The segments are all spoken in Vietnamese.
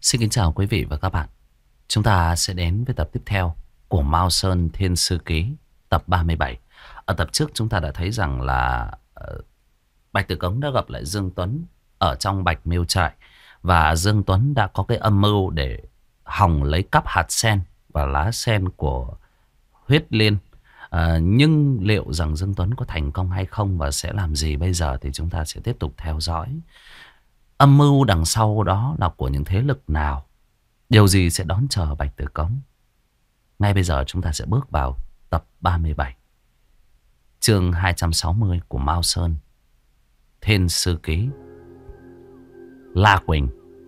Xin kính chào quý vị và các bạn. Chúng ta sẽ đến với tập tiếp theo của Mao Sơn Thiên Sư Ký, tập 37. Ở tập trước chúng ta đã thấy rằng là Bạch Tử Cống đã gặp lại Dương Tuấn ở trong Bạch Miêu Trại. Và Dương Tuấn đã có cái âm mưu để hòng lấy cắp hạt sen và lá sen của Huyết Liên. Nhưng liệu rằng Dương Tuấn có thành công hay không và sẽ làm gì bây giờ thì chúng ta sẽ tiếp tục theo dõi. Âm mưu đằng sau đó là của những thế lực nào? Điều gì sẽ đón chờ Bạch Tử Cống? Ngay bây giờ chúng ta sẽ bước vào tập 37, chương 260 của Mao Sơn Thiên Sư Ký. La Quỳnh.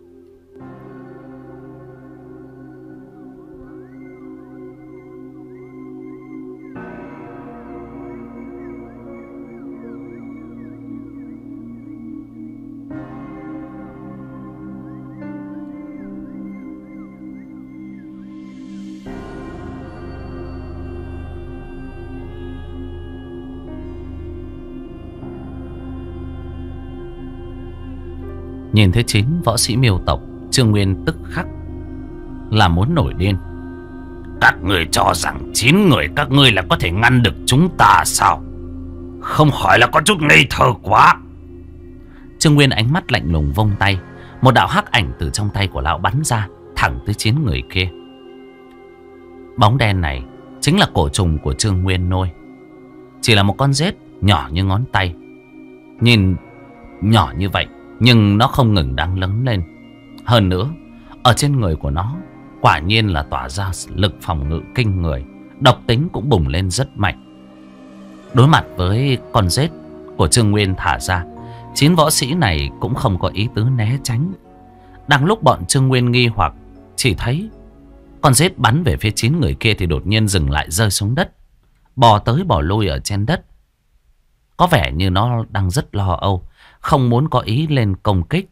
Nhìn thấy 9 võ sĩ Miêu tộc, Trương Nguyên tức khắc là muốn nổi điên. Các người cho rằng 9 người các ngươi là có thể ngăn được chúng ta sao? Không khỏi là có chút ngây thơ quá. Trương Nguyên ánh mắt lạnh lùng vung tay, một đạo hắc ảnh từ trong tay của lão bắn ra thẳng tới 9 người kia. Bóng đen này chính là cổ trùng của Trương Nguyên nuôi. Chỉ là một con rết nhỏ như ngón tay. Nhìn nhỏ như vậy nhưng nó không ngừng đang lớn lên. Hơn nữa, ở trên người của nó quả nhiên là tỏa ra lực phòng ngự kinh người. Độc tính cũng bùng lên rất mạnh. Đối mặt với con rết của Trương Nguyên thả ra, 9 võ sĩ này cũng không có ý tứ né tránh. Đang lúc bọn Trương Nguyên nghi hoặc, chỉ thấy con rết bắn về phía 9 người kia thì đột nhiên dừng lại, rơi xuống đất, bò tới bò lui ở trên đất. Có vẻ như nó đang rất lo âu, không muốn có ý lên công kích.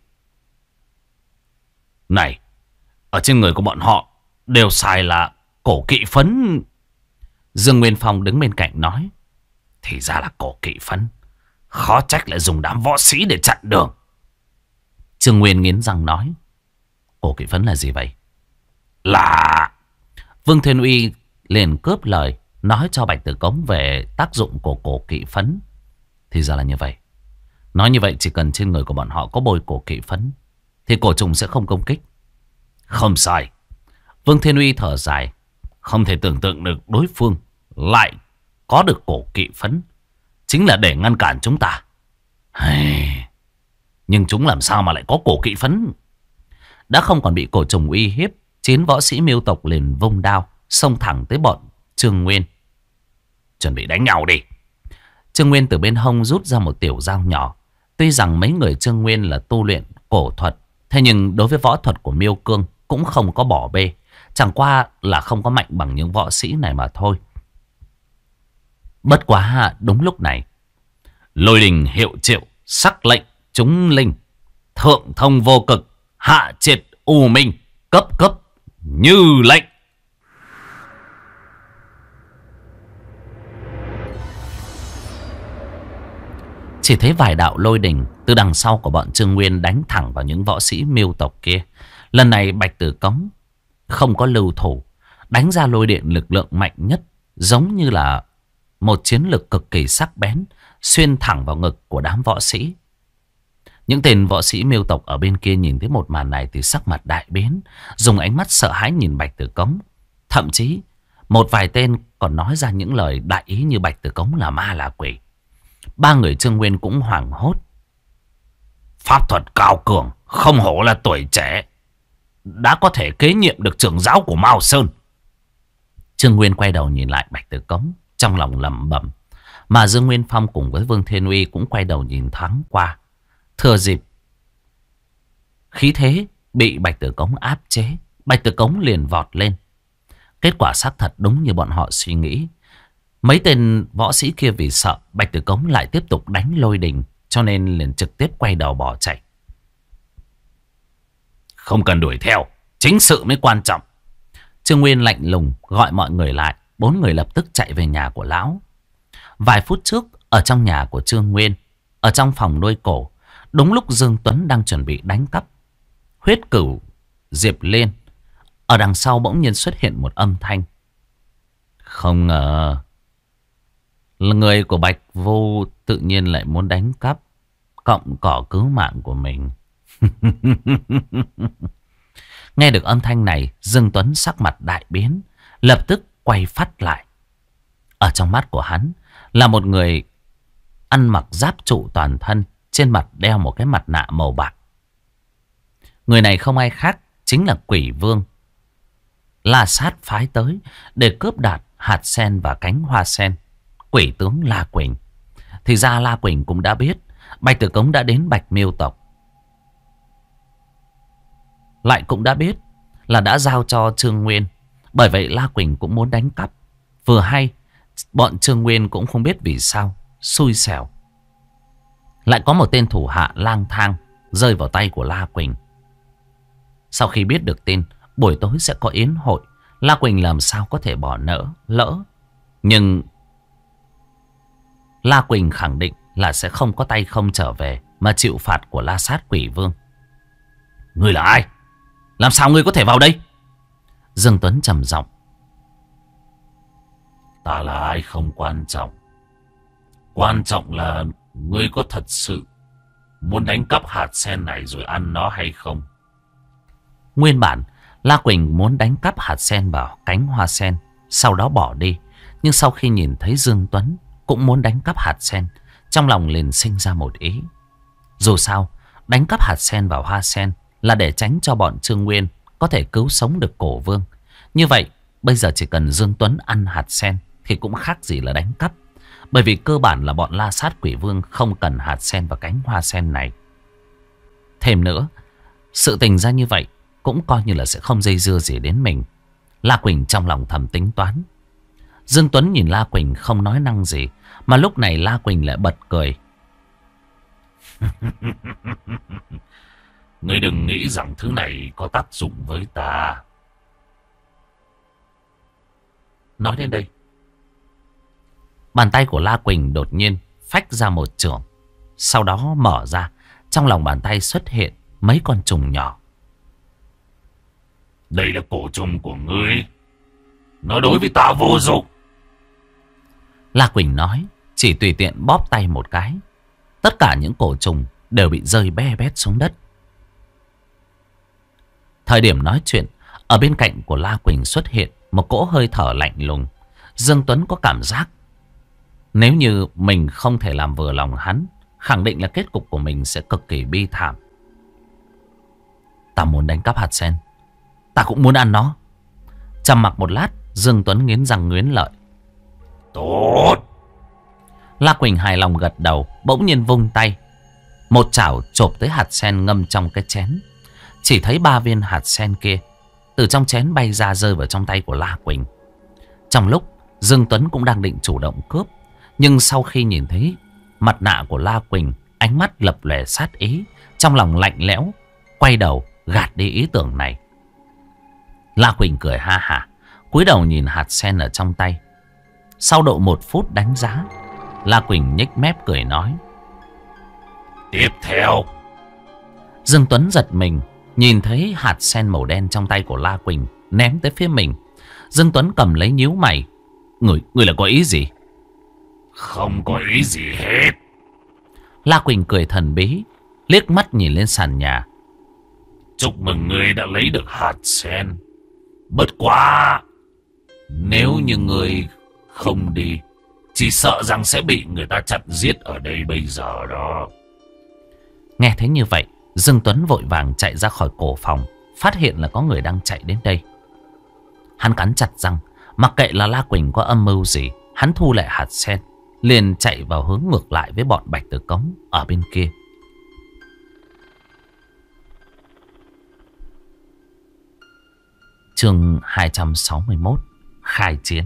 Này, ở trên người của bọn họ đều xài là cổ kỵ phấn. Dương Nguyên Phong đứng bên cạnh nói. Thì ra là cổ kỵ phấn. Khó trách lại dùng đám võ sĩ để chặn đường. Trương Nguyên nghiến răng nói. Cổ kỵ phấn là gì vậy? Là... Vương Thiên Uy liền cướp lời, nói cho Bạch Tử Cống về tác dụng của cổ kỵ phấn. Thì ra là như vậy. Nói như vậy chỉ cần trên người của bọn họ có bôi cổ kỵ phấn thì cổ trùng sẽ không công kích. Không sai. Vương Thiên Uy thở dài. Không thể tưởng tượng được đối phương lại có được cổ kỵ phấn, chính là để ngăn cản chúng ta. Nhưng chúng làm sao mà lại có cổ kỵ phấn? Đã không còn bị cổ trùng uy hiếp, 9 võ sĩ Miêu tộc liền vung đao xông thẳng tới bọn Trương Nguyên. Chuẩn bị đánh nhau đi. Trương Nguyên từ bên hông rút ra một tiểu dao nhỏ. Tuy rằng mấy người Trương Nguyên là tu luyện cổ thuật, thế nhưng đối với võ thuật của Miêu Cương cũng không có bỏ bê. Chẳng qua là không có mạnh bằng những võ sĩ này mà thôi. Bất quá đúng lúc này, lôi đình hiệu triệu, sắc lệnh chúng linh, thượng thông vô cực, hạ triệt u minh, cấp cấp như lệnh. Chỉ thấy vài đạo lôi đình từ đằng sau của bọn Trương Nguyên đánh thẳng vào những võ sĩ Miêu tộc kia. Lần này Bạch Tử Cống không có lưu thủ, đánh ra lôi điện lực lượng mạnh nhất, giống như là một chiến lực cực kỳ sắc bén, xuyên thẳng vào ngực của đám võ sĩ. Những tên võ sĩ Miêu tộc ở bên kia nhìn thấy một màn này thì sắc mặt đại biến, dùng ánh mắt sợ hãi nhìn Bạch Tử Cống. Thậm chí một vài tên còn nói ra những lời đại ý như Bạch Tử Cống là ma là quỷ. 3 người Trương Nguyên cũng hoảng hốt. Pháp thuật cao cường, không hổ là tuổi trẻ, đã có thể kế nhiệm được trưởng giáo của Mao Sơn. Trương Nguyên quay đầu nhìn lại Bạch Tử Cống, trong lòng lẩm bẩm. Mà Dương Nguyên Phong cùng với Vương Thiên Uy cũng quay đầu nhìn thoáng qua. Thừa dịp khí thế bị Bạch Tử Cống áp chế, Bạch Tử Cống liền vọt lên. Kết quả xác thật đúng như bọn họ suy nghĩ. Mấy tên võ sĩ kia vì sợ Bạch Tử Cống lại tiếp tục đánh lôi đình, cho nên liền trực tiếp quay đầu bỏ chạy. Không cần đuổi theo, chính sự mới quan trọng. Trương Nguyên lạnh lùng gọi mọi người lại. 4 người lập tức chạy về nhà của lão. Vài phút trước, ở trong nhà của Trương Nguyên, ở trong phòng nuôi cổ, đúng lúc Dương Tuấn đang chuẩn bị đánh cắp huyết cửu Diệp Liên. Ở đằng sau bỗng nhiên xuất hiện một âm thanh. Không ngờ là người của Bạch Vô tự nhiên lại muốn đánh cắp cọng cỏ cứu mạng của mình. Nghe được âm thanh này, Dương Tuấn sắc mặt đại biến, lập tức quay phát lại. Ở trong mắt của hắn là một người ăn mặc giáp trụ toàn thân, trên mặt đeo một cái mặt nạ màu bạc. Người này không ai khác, chính là Quỷ Vương La Sát phái tới để cướp đoạt hạt sen và cánh hoa sen. Quỷ tướng La Quỳnh. Thì ra La Quỳnh cũng đã biết Bạch Tử Cống đã đến Bạch Miêu tộc, lại cũng đã biết là đã giao cho Trương Nguyên. Bởi vậy La Quỳnh cũng muốn đánh cắp. Vừa hay bọn Trương Nguyên cũng không biết vì sao xui xẻo lại có một tên thủ hạ lang thang rơi vào tay của La Quỳnh. Sau khi biết được tin buổi tối sẽ có yến hội, La Quỳnh làm sao có thể bỏ lỡ. Nhưng La Quỳnh khẳng định là sẽ không có tay không trở về mà chịu phạt của La Sát Quỷ Vương. Ngươi là ai? Làm sao ngươi có thể vào đây? Dương Tuấn trầm giọng. Ta là ai không quan trọng. Quan trọng là ngươi có thật sự muốn đánh cắp hạt sen này rồi ăn nó hay không? Nguyên bản La Quỳnh muốn đánh cắp hạt sen vào cánh hoa sen, sau đó bỏ đi. Nhưng sau khi nhìn thấy Dương Tuấn cũng muốn đánh cắp hạt sen, trong lòng liền sinh ra một ý. Dù sao, đánh cắp hạt sen vào hoa sen là để tránh cho bọn Trương Nguyên có thể cứu sống được Cổ Vương. Như vậy, bây giờ chỉ cần Dương Tuấn ăn hạt sen thì cũng khác gì là đánh cắp. Bởi vì cơ bản là bọn La Sát Quỷ Vương không cần hạt sen và cánh hoa sen này. Thêm nữa, sự tình ra như vậy cũng coi như là sẽ không dây dưa gì đến mình. La Quỳnh trong lòng thầm tính toán. Dương Tuấn nhìn La Quỳnh không nói năng gì, mà lúc này La Quỳnh lại bật cười. Ngươi đừng nghĩ rằng thứ này có tác dụng với ta. Nói đến đây, bàn tay của La Quỳnh đột nhiên phách ra một chưởng. Sau đó mở ra, trong lòng bàn tay xuất hiện mấy con trùng nhỏ. Đây là cổ trùng của ngươi. Nó đối với ta vô dụng. La Quỳnh nói, chỉ tùy tiện bóp tay một cái. Tất cả những cổ trùng đều bị rơi be bét xuống đất. Thời điểm nói chuyện, ở bên cạnh của La Quỳnh xuất hiện một cỗ hơi thở lạnh lùng. Dương Tuấn có cảm giác nếu như mình không thể làm vừa lòng hắn, khẳng định là kết cục của mình sẽ cực kỳ bi thảm. Ta muốn đánh cắp hạt sen, ta cũng muốn ăn nó. Trầm mặc một lát, Dương Tuấn nghiến răng nghiến lợi. Tốt. La Quỳnh hài lòng gật đầu, bỗng nhiên vung tay, một chảo chộp tới hạt sen ngâm trong cái chén. Chỉ thấy 3 viên hạt sen kia từ trong chén bay ra rơi vào trong tay của La Quỳnh. Trong lúc Dương Tuấn cũng đang định chủ động cướp, nhưng sau khi nhìn thấy mặt nạ của La Quỳnh, ánh mắt lập lòe sát ý, trong lòng lạnh lẽo, quay đầu gạt đi ý tưởng này. La Quỳnh cười ha hả, cúi đầu nhìn hạt sen ở trong tay. Sau độ 1 phút đánh giá, La Quỳnh nhếch mép cười nói. Tiếp theo. Dương Tuấn giật mình, nhìn thấy hạt sen màu đen trong tay của La Quỳnh ném tới phía mình. Dương Tuấn cầm lấy nhíu mày. Người là có ý gì? Không có ý gì hết. La Quỳnh cười thần bí, liếc mắt nhìn lên sàn nhà. Chúc mừng ngươi đã lấy được hạt sen. Bất quá, nếu như ngươi không đi, chỉ sợ rằng sẽ bị người ta chặn giết ở đây bây giờ đó. Nghe thấy như vậy, Dương Tuấn vội vàng chạy ra khỏi cổ phòng, phát hiện là có người đang chạy đến đây. Hắn cắn chặt răng, mặc kệ là La Quỳnh có âm mưu gì, hắn thu lại hạt sen, liền chạy vào hướng ngược lại với bọn Bạch Tử Cống ở bên kia. Chương 261, khai chiến.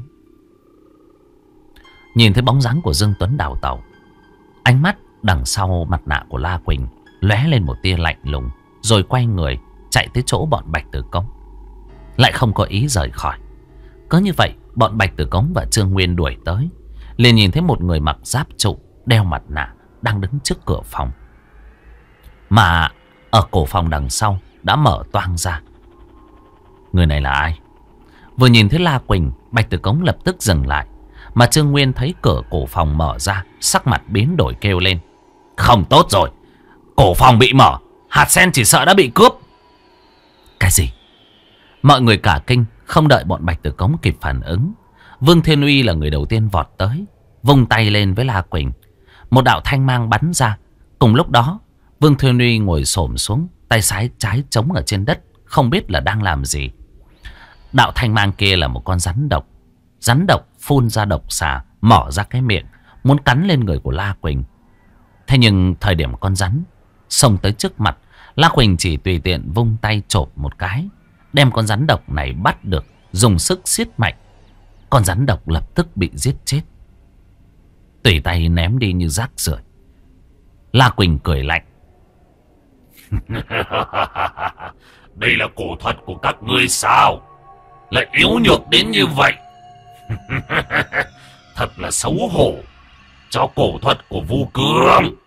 Nhìn thấy bóng dáng của Dương Tuấn đào tẩu, ánh mắt đằng sau mặt nạ của La Quỳnh lóe lên một tia lạnh lùng, rồi quay người chạy tới chỗ bọn Bạch Tử Cống, lại không có ý rời khỏi. Cứ như vậy, bọn Bạch Tử Cống và Trương Nguyên đuổi tới, liền nhìn thấy một người mặc giáp trụ, đeo mặt nạ đang đứng trước cửa phòng. Mà ở cổ phòng đằng sau đã mở toang ra, Người này là ai? Vừa nhìn thấy La Quỳnh, Bạch Tử Cống lập tức dừng lại. Mà Trương Nguyên thấy cửa cổ phòng mở ra, sắc mặt biến đổi kêu lên. Không tốt rồi, cổ phòng bị mở, hạt sen chỉ sợ đã bị cướp. Cái gì? Mọi người cả kinh, không đợi bọn Bạch Tử Cống kịp phản ứng. Vương Thiên Uy là người đầu tiên vọt tới, vung tay lên với La Quỳnh. Một đạo thanh mang bắn ra. Cùng lúc đó, Vương Thiên Uy ngồi xổm xuống, tay trái chống ở trên đất, không biết là đang làm gì. Đạo thanh mang kia là một con rắn độc. Rắn độc phun ra độc xà, mở ra cái miệng, muốn cắn lên người của La Quỳnh. Thế nhưng thời điểm con rắn xông tới trước mặt, La Quỳnh chỉ tùy tiện vung tay chộp một cái, đem con rắn độc này bắt được, dùng sức siết mạnh. Con rắn độc lập tức bị giết chết, tùy tay ném đi như rác rưởi. La Quỳnh cười lạnh. Đây là cổ thuật của các ngươi sao? Lại yếu nhược đến như vậy. Thật là xấu hổ cho cổ thuật của Vu Cương.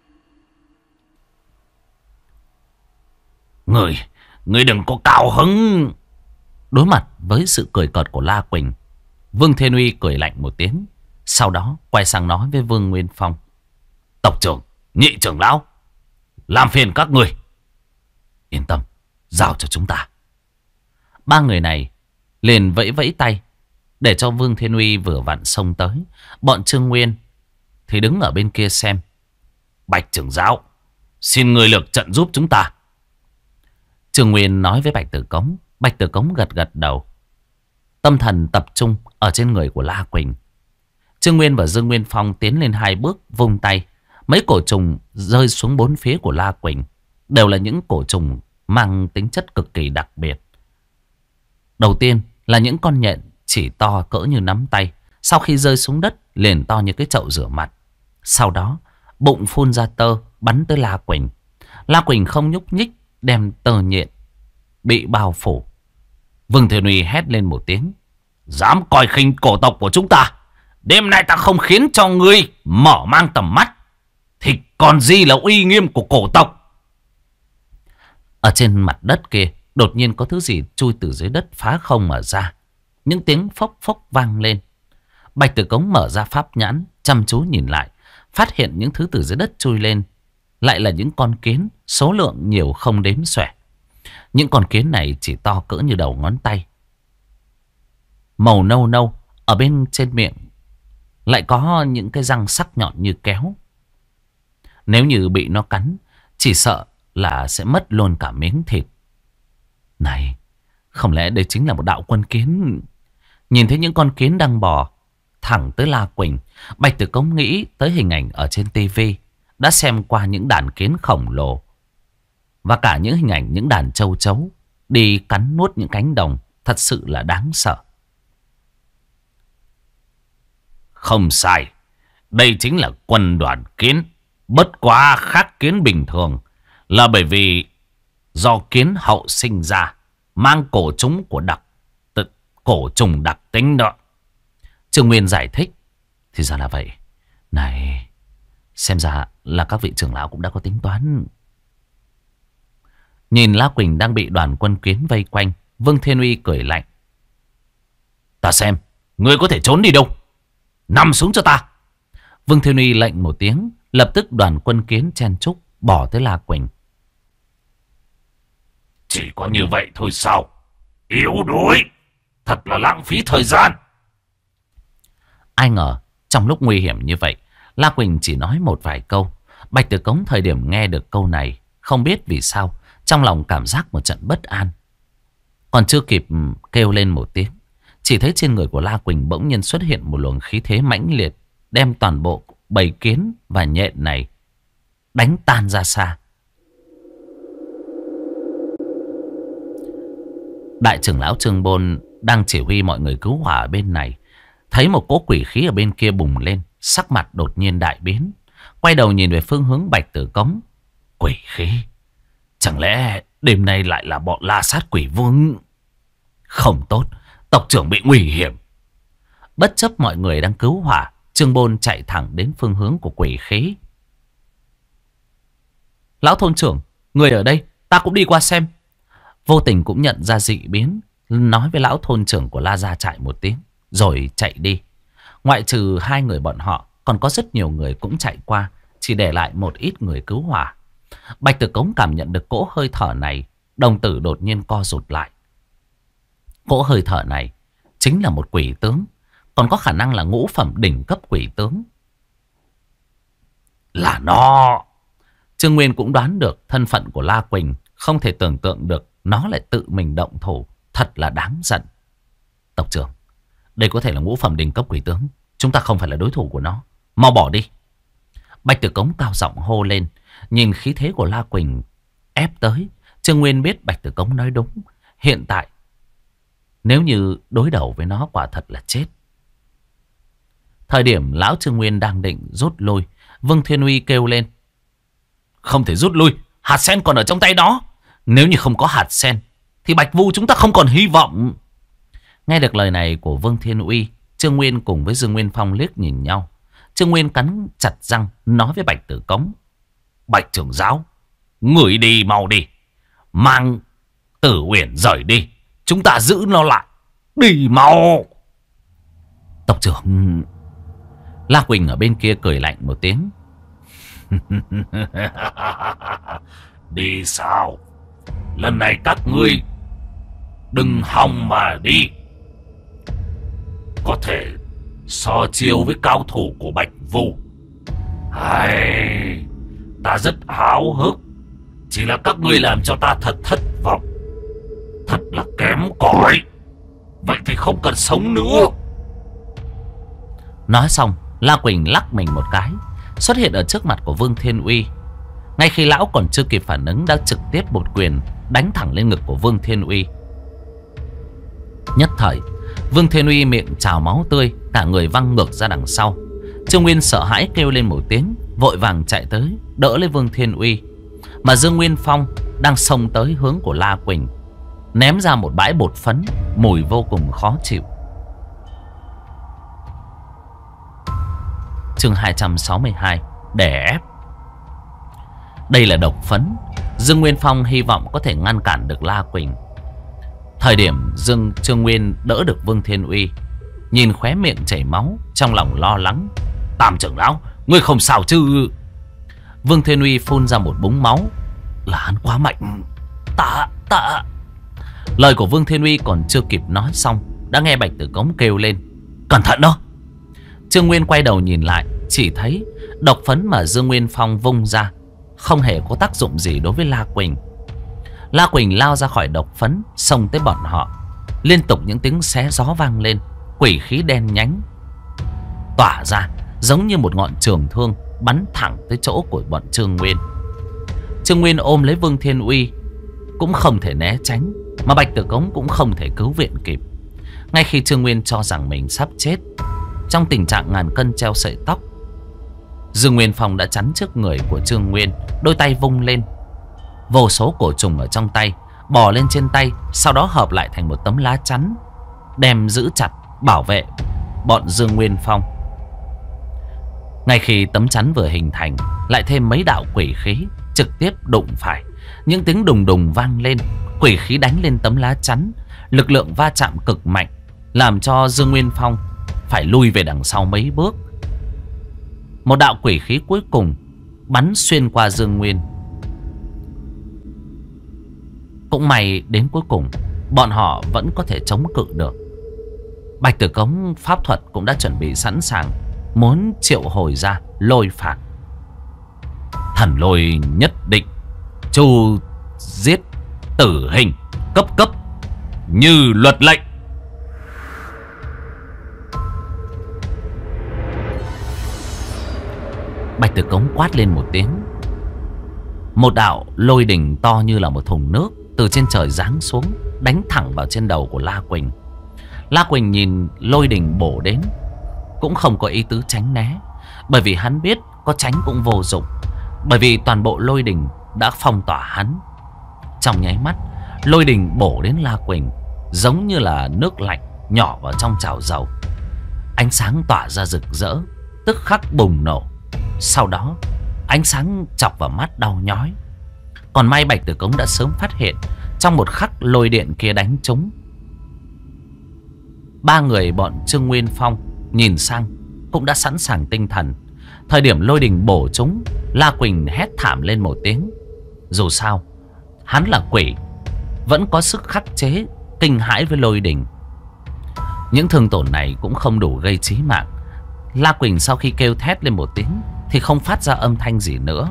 Người đừng có cao hứng. Đối mặt với sự cười cợt của La Quỳnh, Vương Thiên Uy cười lạnh một tiếng, sau đó quay sang nói với Vương Nguyên Phong. Tộc trưởng, nhị trưởng lão, làm phiền các người. Yên tâm, giao cho chúng ta. Ba người này liền vẫy vẫy tay để cho Vương Thiên Uy vừa vặn xông tới. Bọn Trương Nguyên thì đứng ở bên kia xem. Bạch trưởng giáo, xin người lược trận giúp chúng ta. Trương Nguyên nói với Bạch Tử Cống. Bạch Tử Cống gật gật đầu, tâm thần tập trung ở trên người của La Quỳnh. Trương Nguyên và Dương Nguyên Phong tiến lên 2 bước, vung tay. Mấy cổ trùng rơi xuống 4 phía của La Quỳnh. Đều là những cổ trùng mang tính chất cực kỳ đặc biệt. Đầu tiên là những con nhện chỉ to cỡ như nắm tay. Sau khi rơi xuống đất liền to như cái chậu rửa mặt. Sau đó bụng phun ra tơ bắn tới La Quỳnh. La Quỳnh không nhúc nhích, đem tơ nhện bị bao phủ. Vương Thiên Uy hét lên một tiếng. Dám coi khinh cổ tộc của chúng ta, đêm nay ta không khiến cho ngươi mở mang tầm mắt thì còn gì là uy nghiêm của cổ tộc. Ở trên mặt đất kia đột nhiên có thứ gì chui từ dưới đất phá không mà ra. Những tiếng phốc phốc vang lên. Bạch Tử Cống mở ra pháp nhãn, chăm chú nhìn lại, phát hiện những thứ từ dưới đất chui lên lại là những con kiến, số lượng nhiều không đếm xuể. Những con kiến này chỉ to cỡ như đầu ngón tay, màu nâu nâu. Ở bên trên miệng lại có những cái răng sắc nhọn như kéo. Nếu như bị nó cắn, chỉ sợ là sẽ mất luôn cả miếng thịt. Này, không lẽ đây chính là một đạo quân kiến? Nhìn thấy những con kiến đang bò thẳng tới La Quỳnh, Bạch Tử Cống nghĩ tới hình ảnh ở trên tivi. Đã xem qua những đàn kiến khổng lồ và cả những hình ảnh những đàn châu chấu đi cắn nuốt những cánh đồng. Thật sự là đáng sợ. Không sai, đây chính là quân đoàn kiến. Bất quá khác kiến bình thường là bởi vì do kiến hậu sinh ra mang cổ trùng đặc tính đó. Trương Nguyên giải thích. Thì ra là vậy. Này, xem ra là các vị trưởng lão cũng đã có tính toán. Nhìn La Quỳnh đang bị đoàn quân kiến vây quanh, Vương Thiên Uy cười lạnh. Ta xem, ngươi có thể trốn đi đâu? Nằm xuống cho ta. Vương Thiên Uy lệnh một tiếng, lập tức đoàn quân kiến chen chúc bỏ tới La Quỳnh. Chỉ có như vậy thôi sao? Yếu đuối, thật là lãng phí thời gian. Ai ngờ trong lúc nguy hiểm như vậy, La Quỳnh chỉ nói một vài câu. Bạch Tử Cống thời điểm nghe được câu này, không biết vì sao trong lòng cảm giác một trận bất an. Còn chưa kịp kêu lên một tiếng, chỉ thấy trên người của La Quỳnh bỗng nhiên xuất hiện một luồng khí thế mãnh liệt, đem toàn bộ bầy kiến và nhện này đánh tan ra xa. Đại trưởng lão Trương Bôn đang chỉ huy mọi người cứu hỏa ở bên này, thấy một cỗ quỷ khí ở bên kia bùng lên, sắc mặt đột nhiên đại biến, quay đầu nhìn về phương hướng Bạch Tử Cống. Quỷ khí? Chẳng lẽ đêm nay lại là bọn La Sát Quỷ Vương? Không tốt, tộc trưởng bị nguy hiểm. Bất chấp mọi người đang cứu hỏa, Trương Bôn chạy thẳng đến phương hướng của quỷ khí. Lão thôn trưởng, người ở đây, ta cũng đi qua xem. Vô tình cũng nhận ra dị biến, nói với lão thôn trưởng của La Gia Trại một tiếng, rồi chạy đi. Ngoại trừ 2 người bọn họ, còn có rất nhiều người cũng chạy qua, chỉ để lại một ít người cứu hỏa. Bạch Tử Cống cảm nhận được cỗ hơi thở này, đồng tử đột nhiên co rụt lại. Cỗ hơi thở này chính là một quỷ tướng, còn có khả năng là ngũ phẩm đỉnh cấp quỷ tướng. Là nó! Trương Nguyên cũng đoán được thân phận của La Quỳnh, không thể tưởng tượng được nó lại tự mình động thủ, thật là đáng giận. Tộc trưởng, đây có thể là ngũ phẩm đỉnh cấp quỷ tướng, chúng ta không phải là đối thủ của nó, mau bỏ đi. Bạch Tử Cống cao giọng hô lên. Nhìn khí thế của La Quỳnh ép tới, Trương Nguyên biết Bạch Tử Cống nói đúng. Hiện tại nếu như đối đầu với nó quả thật là chết. Thời điểm lão Trương Nguyên đang định rút lui, Vương Thiên Uy kêu lên: không thể rút lui, hạt sen còn ở trong tay nó. Nếu như không có hạt sen thì Bạch Vu chúng ta không còn hy vọng. Nghe được lời này của Vương Thiên Uy, Trương Nguyên cùng với Dương Nguyên Phong liếc nhìn nhau. Trương Nguyên cắn chặt răng nói với Bạch Tử Cống: Bạch trưởng giáo, người đi mau đi, mang Tử Uyển rời đi, chúng ta giữ nó lại. Đi mau! Tộc trưởng... La Quỳnh ở bên kia cười lạnh một tiếng. Đi sao? Lần này các ngươi đừng hòng mà đi. Có thể so chiêu với cao thủ của Bạch Vu. Hay, ta rất háo hức. Chỉ là các ngươi làm cho ta thật thất vọng. Thật là kém cỏi. Vậy thì không cần sống nữa. Nói xong, La Quỳnh lắc mình một cái, xuất hiện ở trước mặt của Vương Thiên Uy. Ngay khi lão còn chưa kịp phản ứng, đã trực tiếp một quyền đánh thẳng lên ngực của Vương Thiên Uy. Nhất thời, Vương Thiên Uy miệng trào máu tươi, cả người văng ngược ra đằng sau. Trương Nguyên sợ hãi kêu lên một tiếng, vội vàng chạy tới đỡ lấy Vương Thiên Uy. Mà Dương Nguyên Phong đang xông tới hướng của La Quỳnh, ném ra một bãi bột phấn, mùi vô cùng khó chịu. Chương 262: đè ép. Đây là độc phấn. Dương Nguyên Phong hy vọng có thể ngăn cản được La Quỳnh. Thời điểm Trương Nguyên đỡ được Vương Thiên Uy, nhìn khóe miệng chảy máu, trong lòng lo lắng. Tam trưởng lão, ngươi không sao chứ? Vương Thiên Uy phun ra một búng máu. Là hắn quá mạnh. Ta. Lời của Vương Thiên Uy còn chưa kịp nói xong, đã nghe Bạch Tử Cống kêu lên: cẩn thận đó! Trương Nguyên quay đầu nhìn lại, chỉ thấy độc phấn mà Dương Nguyên Phong vung ra không hề có tác dụng gì đối với La Quỳnh. La Quỳnh lao ra khỏi độc phấn, xông tới bọn họ. Liên tục những tiếng xé gió vang lên, quỷ khí đen nhánh tỏa ra, giống như một ngọn trường thương bắn thẳng tới chỗ của bọn Trương Nguyên. Trương Nguyên ôm lấy Vương Thiên Uy, cũng không thể né tránh, mà Bạch Tử Cống cũng không thể cứu viện kịp. Ngay khi Trương Nguyên cho rằng mình sắp chết, trong tình trạng ngàn cân treo sợi tóc, Dương Nguyên Phong đã chắn trước người của Trương Nguyên, đôi tay vung lên. Vô số cổ trùng ở trong tay bò lên trên tay, sau đó hợp lại thành một tấm lá chắn, đem giữ chặt bảo vệ bọn Dương Nguyên Phong. Ngay khi tấm chắn vừa hình thành, lại thêm mấy đạo quỷ khí trực tiếp đụng phải. Những tiếng đùng đùng vang lên, quỷ khí đánh lên tấm lá chắn, lực lượng va chạm cực mạnh, làm cho Dương Nguyên Phong phải lui về đằng sau mấy bước. Một đạo quỷ khí cuối cùng bắn xuyên qua Dương Nguyên. Cũng may đến cuối cùng bọn họ vẫn có thể chống cự được. Bạch Tử Cống pháp thuật cũng đã chuẩn bị sẵn sàng, muốn triệu hồi ra lôi phạt. Thần lôi nhất định, chu giết tử hình, cấp như luật lệnh. Bạch Tử Cống quát lên một tiếng. Một đạo lôi đỉnh to như là một thùng nước từ trên trời giáng xuống, đánh thẳng vào trên đầu của La Quỳnh. La Quỳnh nhìn lôi đỉnh bổ đến, cũng không có ý tứ tránh né, bởi vì hắn biết có tránh cũng vô dụng, bởi vì toàn bộ lôi đỉnh đã phong tỏa hắn. Trong nháy mắt, lôi đỉnh bổ đến La Quỳnh giống như là nước lạnh nhỏ vào trong chảo dầu. Ánh sáng tỏa ra rực rỡ, tức khắc bùng nổ. Sau đó ánh sáng chọc vào mắt đau nhói. Còn may Bạch Tử Cống đã sớm phát hiện, trong một khắc lôi điện kia đánh trúng, Ba người bọn Trương Nguyên Phong nhìn sang cũng đã sẵn sàng tinh thần. Thời điểm lôi đình bổ chúng, La Quỳnh hét thảm lên một tiếng. Dù sao hắn là quỷ, vẫn có sức khắc chế kinh hãi với lôi đình. Những thương tổn này cũng không đủ gây chí mạng. La Quỳnh sau khi kêu thét lên một tiếng thì không phát ra âm thanh gì nữa.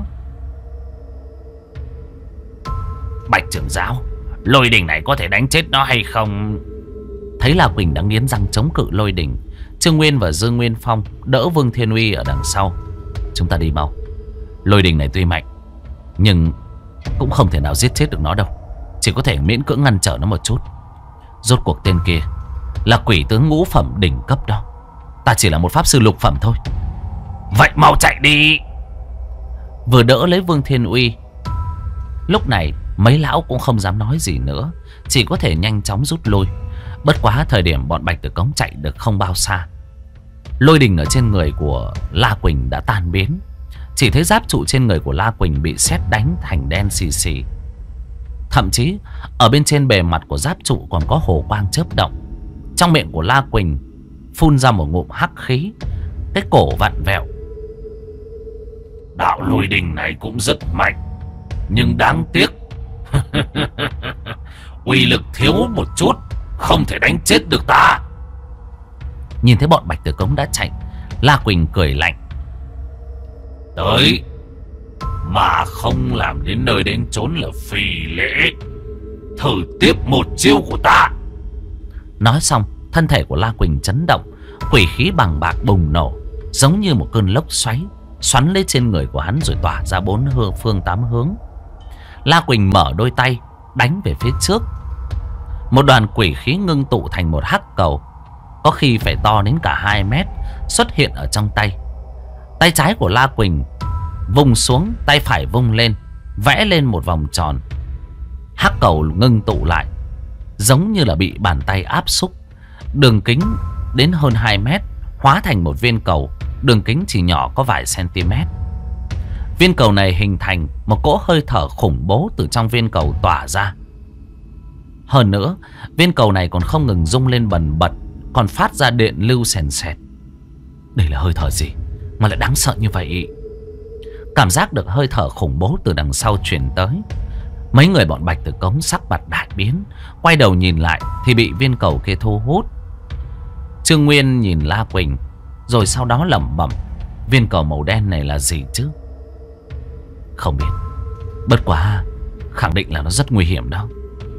Bạch trưởng giáo, lôi đình này có thể đánh chết nó hay không? Thấy La Quỳnh đã nghiến răng chống cự lôi đình, Trương Nguyên và Dương Nguyên Phong đỡ Vương Thiên Uy ở đằng sau. Chúng ta đi mau. Lôi đình này tuy mạnh, nhưng cũng không thể nào giết chết được nó đâu. Chỉ có thể miễn cưỡng ngăn trở nó một chút. Rốt cuộc tên kia là quỷ tướng ngũ phẩm đỉnh cấp đó. Ta chỉ là một pháp sư lục phẩm thôi. Vậy mau chạy đi. Vừa đỡ lấy Vương Thiên Uy, lúc này mấy lão cũng không dám nói gì nữa, chỉ có thể nhanh chóng rút lui. Bất quá thời điểm bọn Bạch Tử Cống chạy được không bao xa, lôi đình ở trên người của La Quỳnh đã tan biến. Chỉ thấy giáp trụ trên người của La Quỳnh bị sét đánh thành đen xì xì. Thậm chí ở bên trên bề mặt của giáp trụ còn có hồ quang chớp động. Trong miệng của La Quỳnh phun ra một ngụm hắc khí, cái cổ vặn vẹo. Đạo lôi đình này cũng rất mạnh, nhưng đáng tiếc uy lực thiếu một chút, không thể đánh chết được ta. Nhìn thấy bọn Bạch Tử Cống đã chạy, La Quỳnh cười lạnh. Tới mà không làm đến nơi đến chốn là phì lễ. Thử tiếp một chiêu của ta. Nói xong, thân thể của La Quỳnh chấn động, quỷ khí bằng bạc bùng nổ, giống như một cơn lốc xoáy xoắn lấy trên người của hắn rồi tỏa ra bốn phương tám hướng. La Quỳnh mở đôi tay đánh về phía trước. Một đoàn quỷ khí ngưng tụ thành một hắc cầu, có khi phải to đến cả 2 mét, xuất hiện ở trong tay. Tay trái của La Quỳnh vung xuống, tay phải vung lên, vẽ lên một vòng tròn. Hắc cầu ngưng tụ lại, giống như là bị bàn tay áp xúc. Đường kính đến hơn 2 mét, hóa thành một viên cầu, đường kính chỉ nhỏ có vài cm. Viên cầu này hình thành một cỗ hơi thở khủng bố từ trong viên cầu tỏa ra. Hơn nữa, viên cầu này còn không ngừng rung lên bần bật, còn phát ra điện lưu sền sệt. Đây là hơi thở gì mà lại đáng sợ như vậy? Cảm giác được hơi thở khủng bố từ đằng sau truyền tới. Mấy người bọn Bạch Tử Cống sắc mặt đại biến, quay đầu nhìn lại thì bị viên cầu kia thu hút. Trương Nguyên nhìn La Quỳnh, rồi sau đó lẩm bẩm, viên cầu màu đen này là gì chứ? Không biết, bất quá khẳng định là nó rất nguy hiểm đó.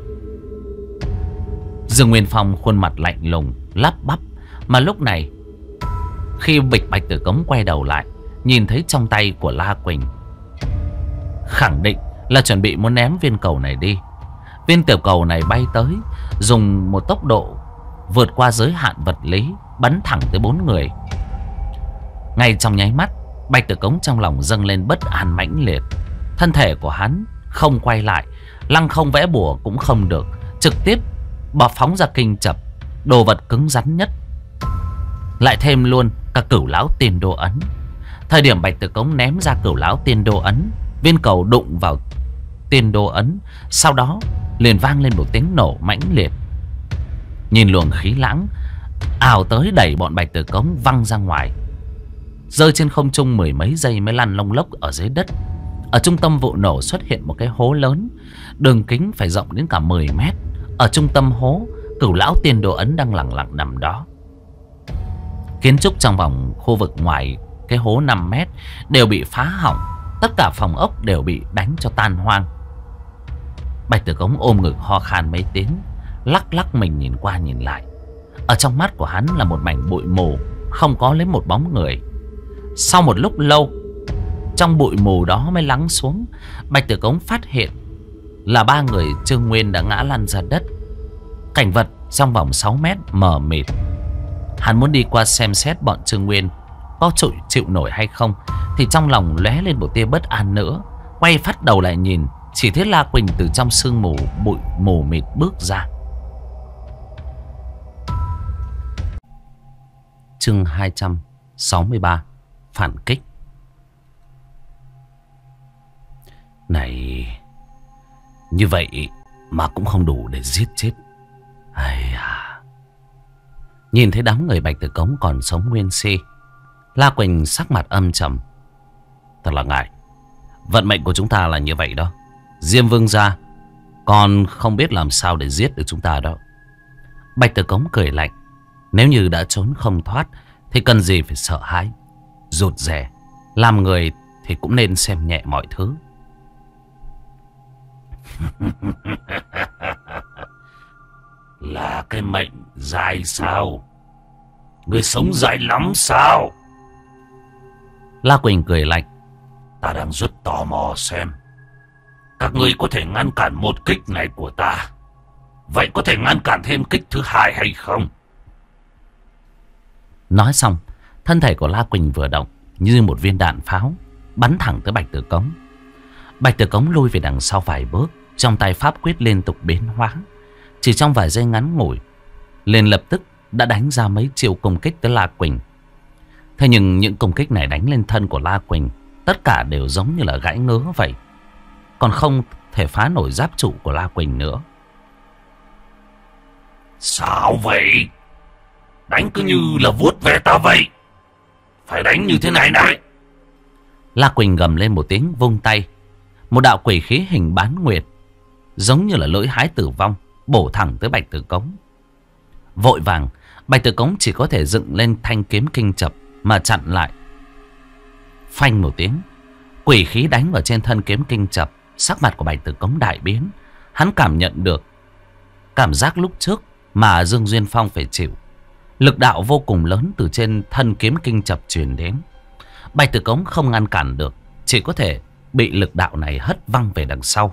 Dương Nguyên Phong khuôn mặt lạnh lùng lắp bắp. Mà lúc này, khi Bạch Tử Cống quay đầu lại, nhìn thấy trong tay của La Quỳnh, khẳng định là chuẩn bị muốn ném viên cầu này đi. Viên tiểu cầu này bay tới, dùng một tốc độ vượt qua giới hạn vật lý, bắn thẳng tới 4 người. Ngay trong nháy mắt, Bạch Tử Cống trong lòng dâng lên bất an mãnh liệt. Thân thể của hắn không quay lại, lăng không vẽ bùa cũng không được, trực tiếp bỏ phóng ra kinh chập, đồ vật cứng rắn nhất. Lại thêm luôn cả Cửu Lão Tiên Đô Ấn. Thời điểm Bạch Tử Cống ném ra Cửu Lão Tiên Đô Ấn, viên cầu đụng vào Tiên Đô Ấn, sau đó liền vang lên một tiếng nổ mãnh liệt. Nhìn luồng khí lãng ào tới đẩy bọn Bạch Tử Cống văng ra ngoài, rơi trên không trung 10 mấy giây mới lăn lông lốc ở dưới đất. Ở trung tâm vụ nổ xuất hiện một cái hố lớn, đường kính phải rộng đến cả 10 mét. Ở trung tâm hố, Cửu Lão Tiên Đô Ấn đang lặng lặng nằm đó. Kiến trúc trong vòng khu vực ngoài cái hố 5 mét đều bị phá hỏng, tất cả phòng ốc đều bị đánh cho tan hoang. Bạch Tử Cống ôm ngực ho khan mấy tiếng, lắc lắc mình nhìn qua nhìn lại. Ở trong mắt của hắn là một mảnh bụi mù, không có lấy một bóng người. Sau một lúc lâu, trong bụi mù đó mới lắng xuống, Bạch Tử Cống phát hiện là 3 người Trương Nguyên đã ngã lăn ra đất. Cảnh vật trong vòng 6 mét mờ mịt. Hắn muốn đi qua xem xét bọn Trương Nguyên có chịu nổi hay không, thì trong lòng lóe lên một tia bất an nữa. Quay phát đầu lại nhìn, chỉ thấy La Quỳnh từ trong sương mù bụi mù mịt bước ra. Chương 263, phản kích. Này, như vậy mà cũng không đủ để giết chết. Ai à, Nhìn thấy đám người Bạch Tử Cống còn sống nguyên si, La Quỳnh sắc mặt âm trầm. Thật là ngại. Vận mệnh của chúng ta là như vậy đó. Diêm Vương gia còn không biết làm sao để giết được chúng ta đó. Bạch Tử Cống cười lạnh. Nếu như đã trốn không thoát thì cần gì phải sợ hãi, rụt rè. Làm người thì cũng nên xem nhẹ mọi thứ. Là cái mệnh dài sao? Người sống dài lắm sao? La Quỳnh cười lạnh. Ta đang rất tò mò xem các ngươi có thể ngăn cản một kích này của ta. Vậy có thể ngăn cản thêm kích thứ hai hay không? Nói xong, thân thể của La Quỳnh vừa động, như một viên đạn pháo bắn thẳng tới Bạch Tử Cống. Bạch Tử Cống lui về đằng sau vài bước, trong tay pháp quyết liên tục biến hóa. Chỉ trong vài giây ngắn ngủi, liền lập tức đã đánh ra mấy chiêu công kích tới La Quỳnh. Thế nhưng những công kích này đánh lên thân của La Quỳnh, tất cả đều giống như là gãi ngứa vậy, còn không thể phá nổi giáp trụ của La Quỳnh nữa. Sao vậy? Đánh cứ như là vuốt về ta vậy. Phải đánh như thế này này. La Quỳnh gầm lên một tiếng, vung tay. Một đạo quỷ khí hình bán nguyệt, giống như là lưỡi hái tử vong, bổ thẳng tới Bạch Tử Cống. Vội vàng, Bạch Tử Cống chỉ có thể dựng lên thanh kiếm kinh chập mà chặn lại. Phanh một tiếng, quỷ khí đánh vào trên thân kiếm kinh chập. Sắc mặt của Bạch Tử Cống đại biến. Hắn cảm nhận được cảm giác lúc trước mà Dương Duyên Phong phải chịu. Lực đạo vô cùng lớn từ trên thân kiếm kinh chập truyền đến. Bạch Tử Cống không ngăn cản được, chỉ có thể bị lực đạo này hất văng về đằng sau.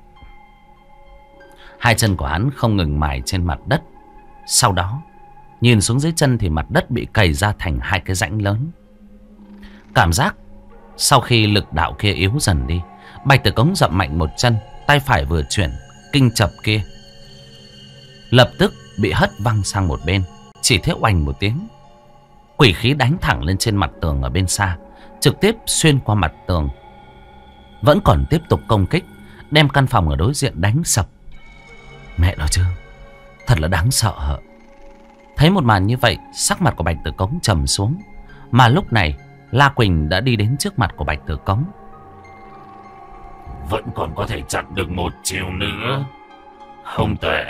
Hai chân của hắn không ngừng mài trên mặt đất. Sau đó nhìn xuống dưới chân thì mặt đất bị cày ra thành hai cái rãnh lớn. Cảm giác sau khi lực đạo kia yếu dần đi, Bạch Tử Cống dậm mạnh một chân, tay phải vừa chuyển, kinh chập kia lập tức bị hất văng sang một bên. Chỉ thấy oành một tiếng, quỷ khí đánh thẳng lên trên mặt tường ở bên xa, trực tiếp xuyên qua mặt tường. Vẫn còn tiếp tục công kích, đem căn phòng ở đối diện đánh sập. Mẹ nó chứ, thật là đáng sợ. Thấy một màn như vậy, sắc mặt của Bạch Tử Cống trầm xuống. Mà lúc này La Quỳnh đã đi đến trước mặt của Bạch Tử Cống. Vẫn còn có thể chặn được một chiều nữa. Không tệ.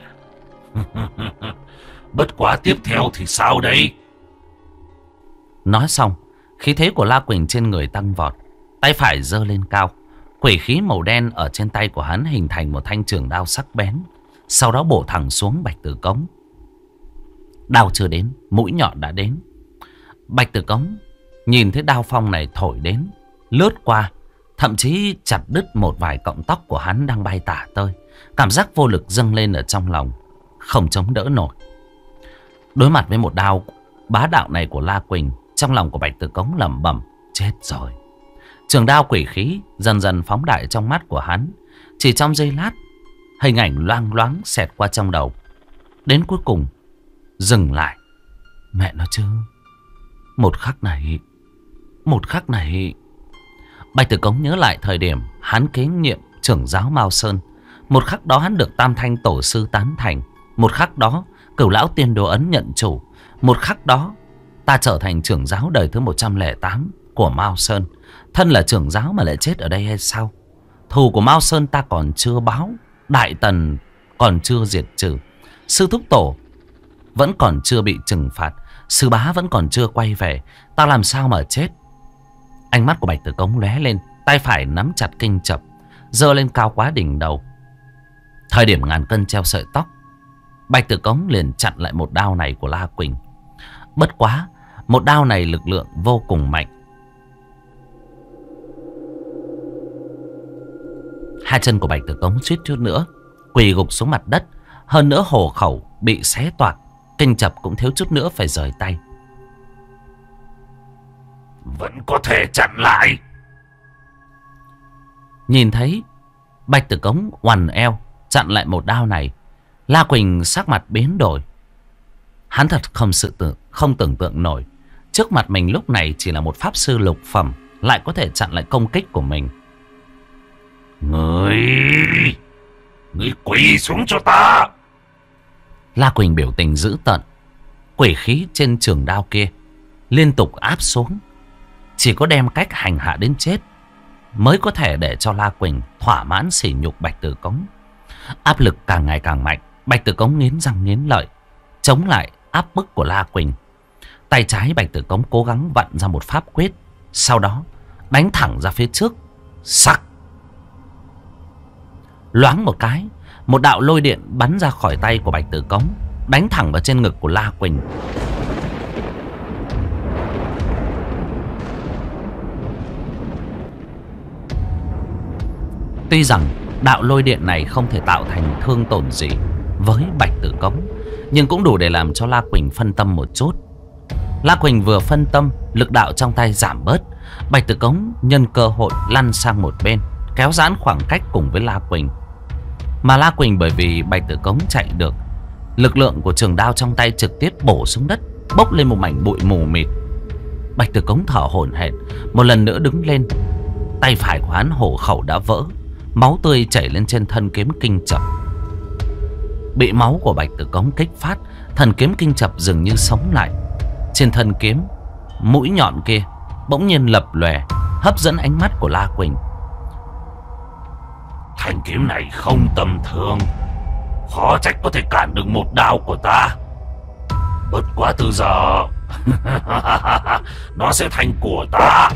Bất quá tiếp theo thì sao đây? Nói xong, khí thế của La Quỳnh trên người tăng vọt. Tay phải giơ lên cao, quỷ khí màu đen ở trên tay của hắn hình thành một thanh trường đao sắc bén, sau đó bổ thẳng xuống Bạch Tử Cống. Đao chưa đến, mũi nhọn đã đến. Bạch Tử Cống nhìn thấy đao phong này thổi đến, lướt qua, thậm chí chặt đứt một vài cọng tóc của hắn đang bay tả tơi. Cảm giác vô lực dâng lên ở trong lòng, không chống đỡ nổi. Đối mặt với một đao bá đạo này của La Quỳnh, trong lòng của Bạch Tử Cống lẩm bẩm, chết rồi. Trường đao quỷ khí dần dần phóng đại trong mắt của hắn. Chỉ trong giây lát, hình ảnh loang loáng xẹt qua trong đầu. Đến cuối cùng dừng lại. Mẹ nó chứ, một khắc này Bạch Tử Cống nhớ lại thời điểm hắn kế nhiệm trưởng giáo Mao Sơn. Một khắc đó hắn được Tam Thanh Tổ Sư tán thành. Một khắc đó Cửu Lão Tiên Đồ Ấn nhận chủ. Một khắc đó ta trở thành trưởng giáo đời thứ 108 của Mao Sơn. Thân là trưởng giáo mà lại chết ở đây hay sao? Thù của Mao Sơn ta còn chưa báo, Đại Tần còn chưa diệt trừ, Sư Thúc Tổ vẫn còn chưa bị trừng phạt, Sư Bá vẫn còn chưa quay về, ta làm sao mà chết? Ánh mắt của Bạch Tử Cống lóe lên, tay phải nắm chặt kinh chập, giơ lên cao quá đỉnh đầu. Thời điểm ngàn cân treo sợi tóc, Bạch Tử Cống liền chặn lại một đao này của La Quỳnh. Bất quá, một đao này lực lượng vô cùng mạnh. Hai chân của Bạch Tử Cống suýt chút nữa quỳ gục xuống mặt đất. Hơn nữa hổ khẩu bị xé toạc, kinh chập cũng thiếu chút nữa phải rời tay. Vẫn có thể chặn lại. Nhìn thấy Bạch Tử Cống oằn eo chặn lại một đao này, La Quỳnh sắc mặt biến đổi. Hắn thật không tưởng tượng nổi, trước mặt mình lúc này chỉ là một pháp sư lục phẩm, lại có thể chặn lại công kích của mình. Ngươi quỳ xuống cho ta. La Quỳnh biểu tình dữ tợn, Quỷ khí trên trường đao kia liên tục áp xuống. Chỉ có đem cách hành hạ đến chết mới có thể để cho La Quỳnh thỏa mãn sỉ nhục Bạch Tử Cống. Áp lực càng ngày càng mạnh. Bạch Tử Cống nghiến răng nghiến lợi chống lại áp bức của La Quỳnh. Tay trái Bạch Tử Cống cố gắng vặn ra một pháp quyết, sau đó đánh thẳng ra phía trước. Sắc. Loáng một cái, một đạo lôi điện bắn ra khỏi tay của Bạch Tử Cống, đánh thẳng vào trên ngực của La Quỳnh. Tuy rằng đạo lôi điện này không thể tạo thành thương tổn gì với Bạch Tử Cống, nhưng cũng đủ để làm cho La Quỳnh phân tâm một chút. La Quỳnh vừa phân tâm, lực đạo trong tay giảm bớt. Bạch Tử Cống nhân cơ hội lăn sang một bên, kéo giãn khoảng cách cùng với La Quỳnh. Mà La Quỳnh bởi vì Bạch Tử Cống chạy được, lực lượng của trường đao trong tay trực tiếp bổ xuống đất, bốc lên một mảnh bụi mù mịt. Bạch Tử Cống thở hổn hển, một lần nữa đứng lên. Tay phải của hắn hổ khẩu đã vỡ, máu tươi chảy lên trên thân kiếm kinh chập. Bị máu của Bạch Tử Cống kích phát, thần kiếm kinh chập dường như sống lại. Trên thân kiếm, mũi nhọn kia bỗng nhiên lập lòe, hấp dẫn ánh mắt của La Quỳnh. Thanh kiếm này không tầm thường, khó trách có thể cản được một đao của ta. Bất quá từ giờ nó sẽ thành của ta.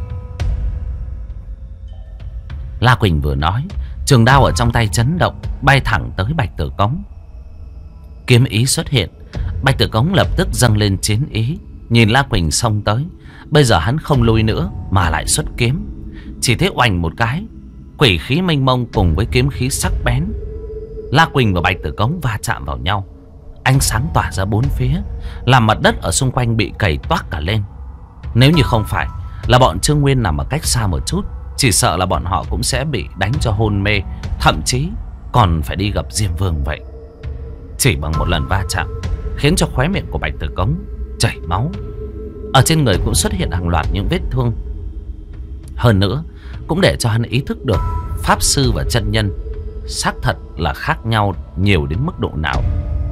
La Quỳnh vừa nói, trường đao ở trong tay chấn động, bay thẳng tới Bạch Tử Cống. Kiếm ý xuất hiện, Bạch Tử Cống lập tức dâng lên chiến ý, nhìn La Quỳnh xông tới. Bây giờ hắn không lui nữa mà lại xuất kiếm. Chỉ thấy oành một cái, quỷ khí mênh mông cùng với kiếm khí sắc bén, La Quỳnh và Bạch Tử Cống va chạm vào nhau. Ánh sáng tỏa ra bốn phía, làm mặt đất ở xung quanh bị cày toác cả lên. Nếu như không phải là bọn Trương Nguyên nằm ở cách xa một chút, chỉ sợ là bọn họ cũng sẽ bị đánh cho hôn mê, thậm chí còn phải đi gặp Diêm Vương vậy. Chỉ bằng một lần va chạm khiến cho khóe miệng của Bạch Tử Cống chảy máu, ở trên người cũng xuất hiện hàng loạt những vết thương. Hơn nữa cũng để cho hắn ý thức được pháp sư và chân nhân xác thật là khác nhau nhiều đến mức độ nào.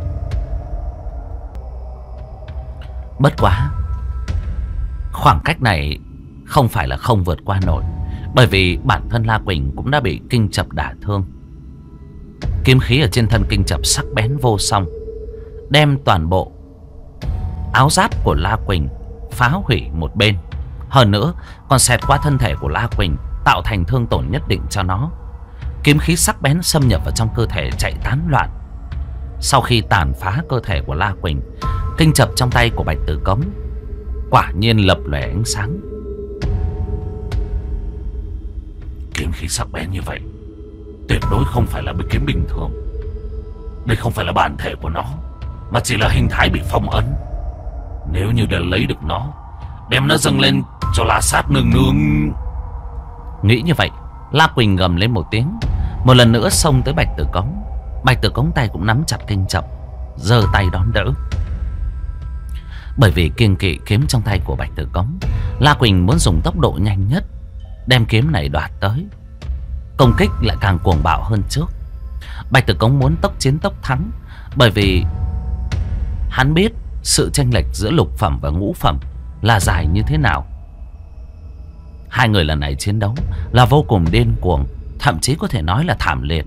Bất quá khoảng cách này không phải là không vượt qua nổi, bởi vì bản thân La Quỳnh cũng đã bị kinh chập đả thương. Kiếm khí ở trên thân kinh chập sắc bén vô song, đem toàn bộ áo giáp của La Quỳnh phá hủy một bên. Hơn nữa còn xẹt qua thân thể của La Quỳnh, tạo thành thương tổn nhất định cho nó. Kiếm khí sắc bén xâm nhập vào trong cơ thể chạy tán loạn. Sau khi tàn phá cơ thể của La Quỳnh, kinh chập trong tay của Bạch Tử Cống quả nhiên lập lòe ánh sáng. Kiếm khí sắc bén như vậy tuyệt đối không phải là kiếm bình thường. Đây không phải là bản thể của nó, mà chỉ là hình thái bị phong ấn. Nếu như để lấy được nó, đem nó dâng lên cho La Sát nương nương. Nghĩ như vậy, La Quỳnh gầm lên một tiếng, một lần nữa xông tới Bạch Tử Cống. Bạch Tử Cống tay cũng nắm chặt kinh chập, giơ tay đón đỡ. Bởi vì kiêng kỵ kiếm trong tay của Bạch Tử Cống, La Quỳnh muốn dùng tốc độ nhanh nhất đem kiếm này đoạt tới. Công kích lại càng cuồng bạo hơn trước. Bạch Tử Cống muốn tốc chiến tốc thắng, bởi vì hắn biết sự chênh lệch giữa lục phẩm và ngũ phẩm là dài như thế nào. Hai người lần này chiến đấu là vô cùng điên cuồng, thậm chí có thể nói là thảm liệt.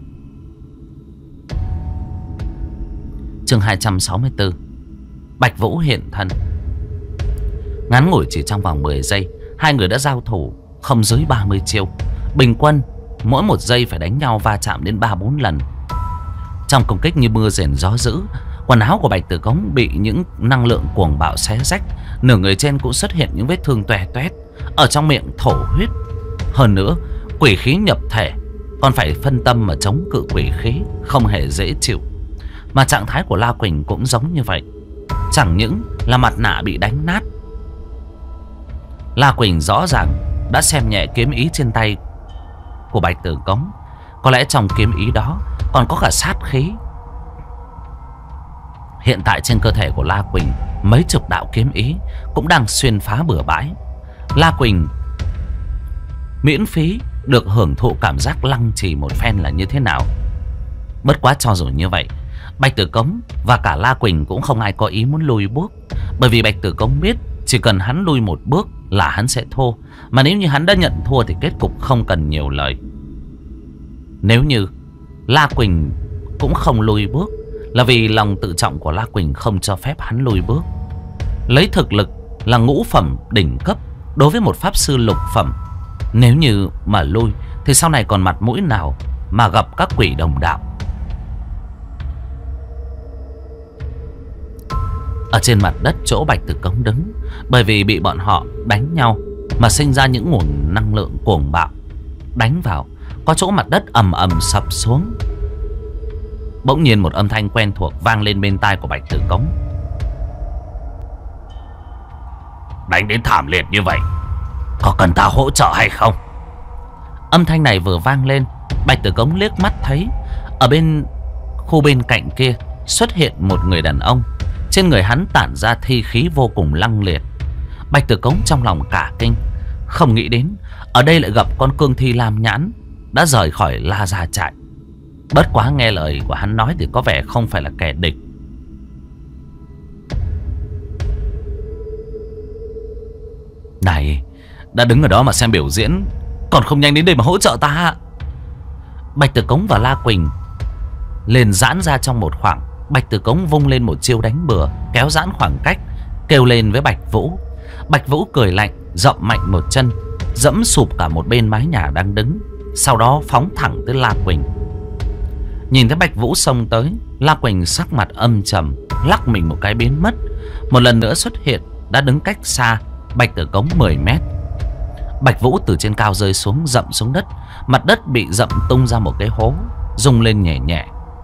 Chương 264, Bạch Vũ hiện thân. Ngắn ngủi chỉ trong vòng 10 giây, hai người đã giao thủ không dưới 30 chiêu. Bình quân mỗi một giây phải đánh nhau va chạm đến 3-4 lần. Trong công kích như mưa rền gió dữ, quần áo của Bạch Tử Cống bị những năng lượng cuồng bạo xé rách, nửa người trên cũng xuất hiện những vết thương toè toét, ở trong miệng thổ huyết. Hơn nữa quỷ khí nhập thể, còn phải phân tâm mà chống cự quỷ khí, không hề dễ chịu. Mà trạng thái của La Quỳnh cũng giống như vậy. Chẳng những là mặt nạ bị đánh nát, La Quỳnh rõ ràng đã xem nhẹ kiếm ý trên tay của Bạch Tử Cống. Có lẽ trong kiếm ý đó còn có cả sát khí. Hiện tại trên cơ thể của La Quỳnh mấy chục đạo kiếm ý cũng đang xuyên phá bừa bãi. La Quỳnh miễn phí được hưởng thụ cảm giác lăng trì một phen là như thế nào. Bất quá cho dù như vậy, Bạch Tử Cống và cả La Quỳnh cũng không ai có ý muốn lùi bước. Bởi vì Bạch Tử Cống biết chỉ cần hắn lùi một bước là hắn sẽ thua. Mà nếu như hắn đã nhận thua thì kết cục không cần nhiều lời. Nếu như La Quỳnh cũng không lùi bước là vì lòng tự trọng của La Quỳnh không cho phép hắn lùi bước. Lấy thực lực là ngũ phẩm đỉnh cấp đối với một pháp sư lục phẩm, nếu như mà lui thì sau này còn mặt mũi nào mà gặp các quỷ đồng đạo. Ở trên mặt đất chỗ Bạch Tử Cống đứng, bởi vì bị bọn họ đánh nhau mà sinh ra những nguồn năng lượng cuồng bạo đánh vào, có chỗ mặt đất ầm ầm sập xuống. Bỗng nhiên một âm thanh quen thuộc vang lên bên tai của Bạch Tử Cống. Đánh đến thảm liệt như vậy, có cần ta hỗ trợ hay không? Âm thanh này vừa vang lên, Bạch Tử Cống liếc mắt thấy ở bên khu bên cạnh kia xuất hiện một người đàn ông. Trên người hắn tản ra thi khí vô cùng lăng liệt. Bạch Tử Cống trong lòng cả kinh, không nghĩ đến ở đây lại gặp con cương thi lam nhãn đã rời khỏi La Gia trại. Bất quá nghe lời của hắn nói thì có vẻ không phải là kẻ địch. Này, đã đứng ở đó mà xem biểu diễn, còn không nhanh đến đây mà hỗ trợ ta? Bạch Tử Cống và La Quỳnh liền giãn ra trong một khoảng. Bạch Tử Cống vung lên một chiêu đánh bừa, kéo giãn khoảng cách, kêu lên với Bạch Vũ. Bạch Vũ cười lạnh, dậm mạnh một chân, dẫm sụp cả một bên mái nhà đang đứng, sau đó phóng thẳng tới La Quỳnh. Nhìn thấy Bạch Vũ xông tới, La Quỳnh sắc mặt âm trầm, lắc mình một cái biến mất. Một lần nữa xuất hiện, đã đứng cách xa Bạch Tử Cống 10 mét. Bạch Vũ từ trên cao rơi xuống, dậm xuống đất. Mặt đất bị dậm tung ra một cái hố, rung lên nhẹ nhẹ.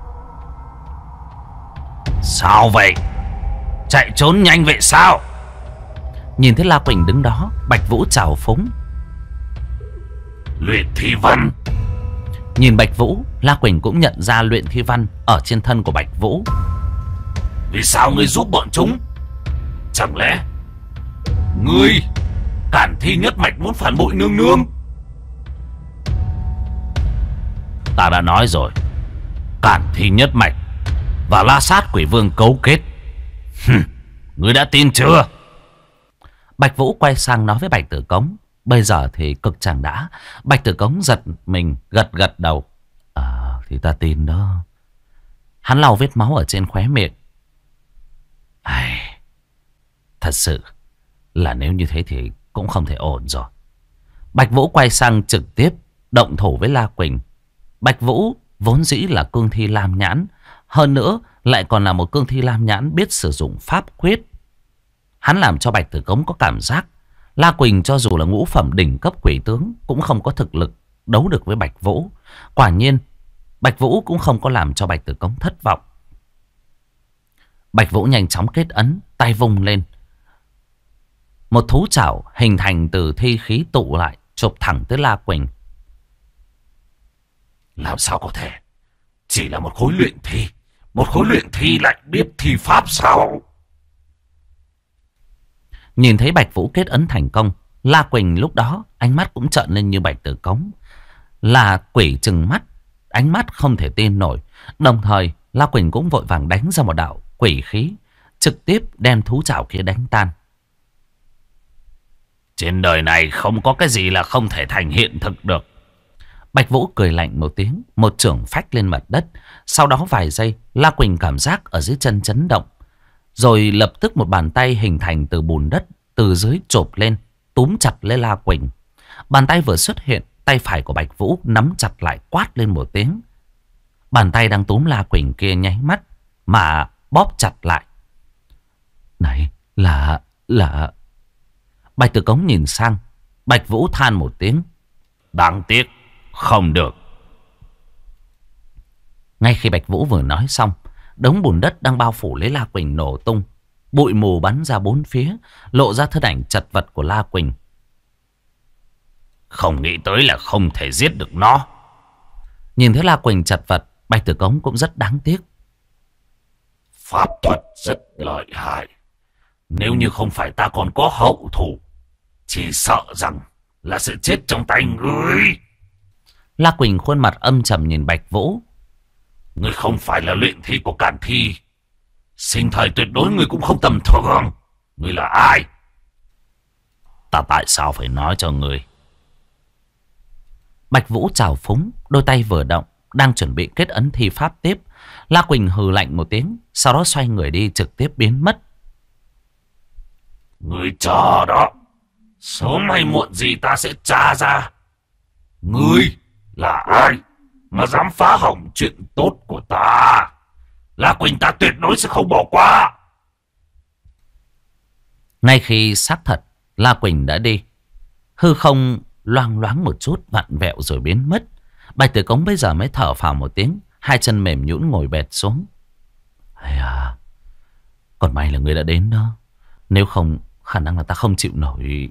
Sao vậy? Chạy trốn nhanh vậy sao? Nhìn thấy La Quỳnh đứng đó, Bạch Vũ trào phúng. Luyện thi văn. Nhìn Bạch Vũ, La Quỳnh cũng nhận ra luyện thi văn ở trên thân của Bạch Vũ. Vì sao ngươi giúp bọn chúng? Chẳng lẽ ngươi Cản Thi Nhất Mạch muốn phản bội nương nương? Ta đã nói rồi, Cản Thi Nhất Mạch và La Sát Quỷ Vương cấu kết. Ngươi đã tin chưa? Bạch Vũ quay sang nói với Bạch Tử Cống. Bây giờ thì cực chẳng đã. Bạch Tử Cống giật mình, gật gật đầu. Thì ta tin đó. Hắn lau vết máu ở trên khóe miệng. Thật sự là nếu như thế thì cũng không thể ổn rồi. Bạch Vũ quay sang trực tiếp động thủ với La Quỳnh. Bạch Vũ vốn dĩ là cương thi lam nhãn, hơn nữa lại còn là một cương thi lam nhãn biết sử dụng pháp quyết. Hắn làm cho Bạch Tử Cống có cảm giác La Quỳnh cho dù là ngũ phẩm đỉnh cấp quỷ tướng cũng không có thực lực đấu được với Bạch Vũ. Quả nhiên Bạch Vũ cũng không có làm cho Bạch Tử Cống thất vọng. Bạch Vũ nhanh chóng kết ấn, tay vung lên. Một thú chảo hình thành từ thi khí tụ lại, chụp thẳng tới La Quỳnh. Làm sao có thể? Chỉ là một khối luyện thi. Một khối luyện thi lại biết thi pháp sao? Nhìn thấy Bạch Vũ kết ấn thành công, La Quỳnh lúc đó ánh mắt cũng trợn lên như Bạch Tử Cống. Là quỷ trừng mắt, ánh mắt không thể tin nổi. Đồng thời La Quỳnh cũng vội vàng đánh ra một đạo quỷ khí, trực tiếp đem thú chảo kia đánh tan. Trên đời này không có cái gì là không thể thành hiện thực được. Bạch Vũ cười lạnh một tiếng, một chưởng phách lên mặt đất. Sau đó vài giây, La Quỳnh cảm giác ở dưới chân chấn động. Rồi lập tức một bàn tay hình thành từ bùn đất từ dưới chộp lên, túm chặt lấy La Quỳnh. Bàn tay vừa xuất hiện, tay phải của Bạch Vũ nắm chặt lại, quát lên một tiếng. Bàn tay đang túm La Quỳnh kia nháy mắt mà bóp chặt lại. Này là... Bạch Tử Cống nhìn sang. Bạch Vũ than một tiếng. Đáng tiếc, không được. Ngay khi Bạch Vũ vừa nói xong, đống bùn đất đang bao phủ lấy La Quỳnh nổ tung. Bụi mù bắn ra bốn phía, lộ ra thân ảnh chật vật của La Quỳnh. Không nghĩ tới là không thể giết được nó. Nhìn thấy La Quỳnh chật vật, Bạch Tử Cống cũng rất đáng tiếc. Pháp thuật rất lợi hại. Nếu như không phải ta còn có hậu thủ, chỉ sợ rằng là sẽ chết trong tay ngươi. La Quỳnh khuôn mặt âm trầm nhìn Bạch Vũ. Ngươi không phải là luyện thi của Càn Thi. Sinh thời tuyệt đối ngươi cũng không tầm thường. Ngươi là ai? Ta tại sao phải nói cho ngươi? Bạch Vũ trào phúng, đôi tay vừa động, đang chuẩn bị kết ấn thi pháp tiếp. La Quỳnh hừ lạnh một tiếng, sau đó xoay người đi trực tiếp biến mất. Ngươi chờ đó. Sớm hay muộn gì ta sẽ tra ra. Ngươi là ai mà dám phá hỏng chuyện tốt của ta? La Quỳnh ta tuyệt đối sẽ không bỏ qua. Ngay khi xác thật La Quỳnh đã đi, hư không loang loáng một chút, vặn vẹo rồi biến mất. Bạch Tử Cống bây giờ mới thở phào một tiếng, hai chân mềm nhũn ngồi bệt xuống. Ây à, còn may là người đã đến đó. Nếu không, khả năng là ta không chịu nổi.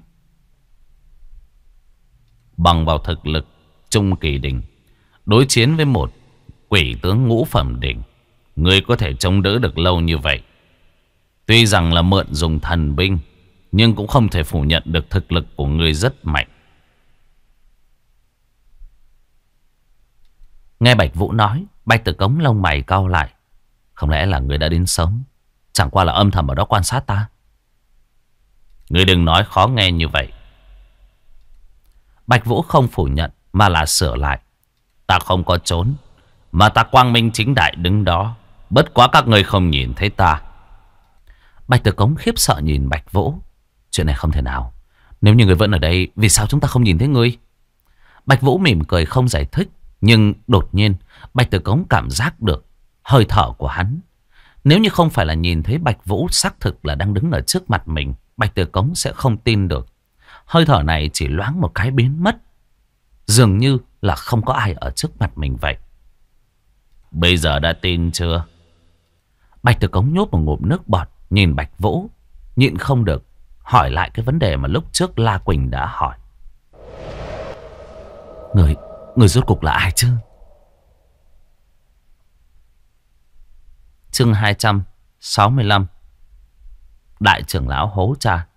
Bằng vào thực lực trung kỳ đỉnh đối chiến với một quỷ tướng ngũ phẩm đỉnh, ngươi có thể chống đỡ được lâu như vậy. Tuy rằng là mượn dùng thần binh, nhưng cũng không thể phủ nhận được thực lực của ngươi rất mạnh. Nghe Bạch Vũ nói, Bạch Tử Cống lông mày cau lại. Không lẽ là người đã đến sớm, chẳng qua là âm thầm ở đó quan sát ta? Ngươi đừng nói khó nghe như vậy. Bạch Vũ không phủ nhận mà là sửa lại. Ta không có trốn, mà ta quang minh chính đại đứng đó. Bất quá các ngươi không nhìn thấy ta. Bạch Tử Cống khiếp sợ nhìn Bạch Vũ. Chuyện này không thể nào. Nếu như người vẫn ở đây, vì sao chúng ta không nhìn thấy ngươi? Bạch Vũ mỉm cười không giải thích. Nhưng đột nhiên Bạch Tử Cống cảm giác được hơi thở của hắn. Nếu như không phải là nhìn thấy Bạch Vũ xác thực là đang đứng ở trước mặt mình, Bạch Tử Cống sẽ không tin được. Hơi thở này chỉ loáng một cái biến mất, dường như là không có ai ở trước mặt mình vậy. Bây giờ đã tin chưa? Bạch Tử Cống nhốt một ngụm nước bọt, nhìn Bạch Vũ, nhịn không được hỏi lại cái vấn đề mà lúc trước La Quỳnh đã hỏi. Người rốt cục là ai chứ? Chương 265. Đại trưởng lão hố cha.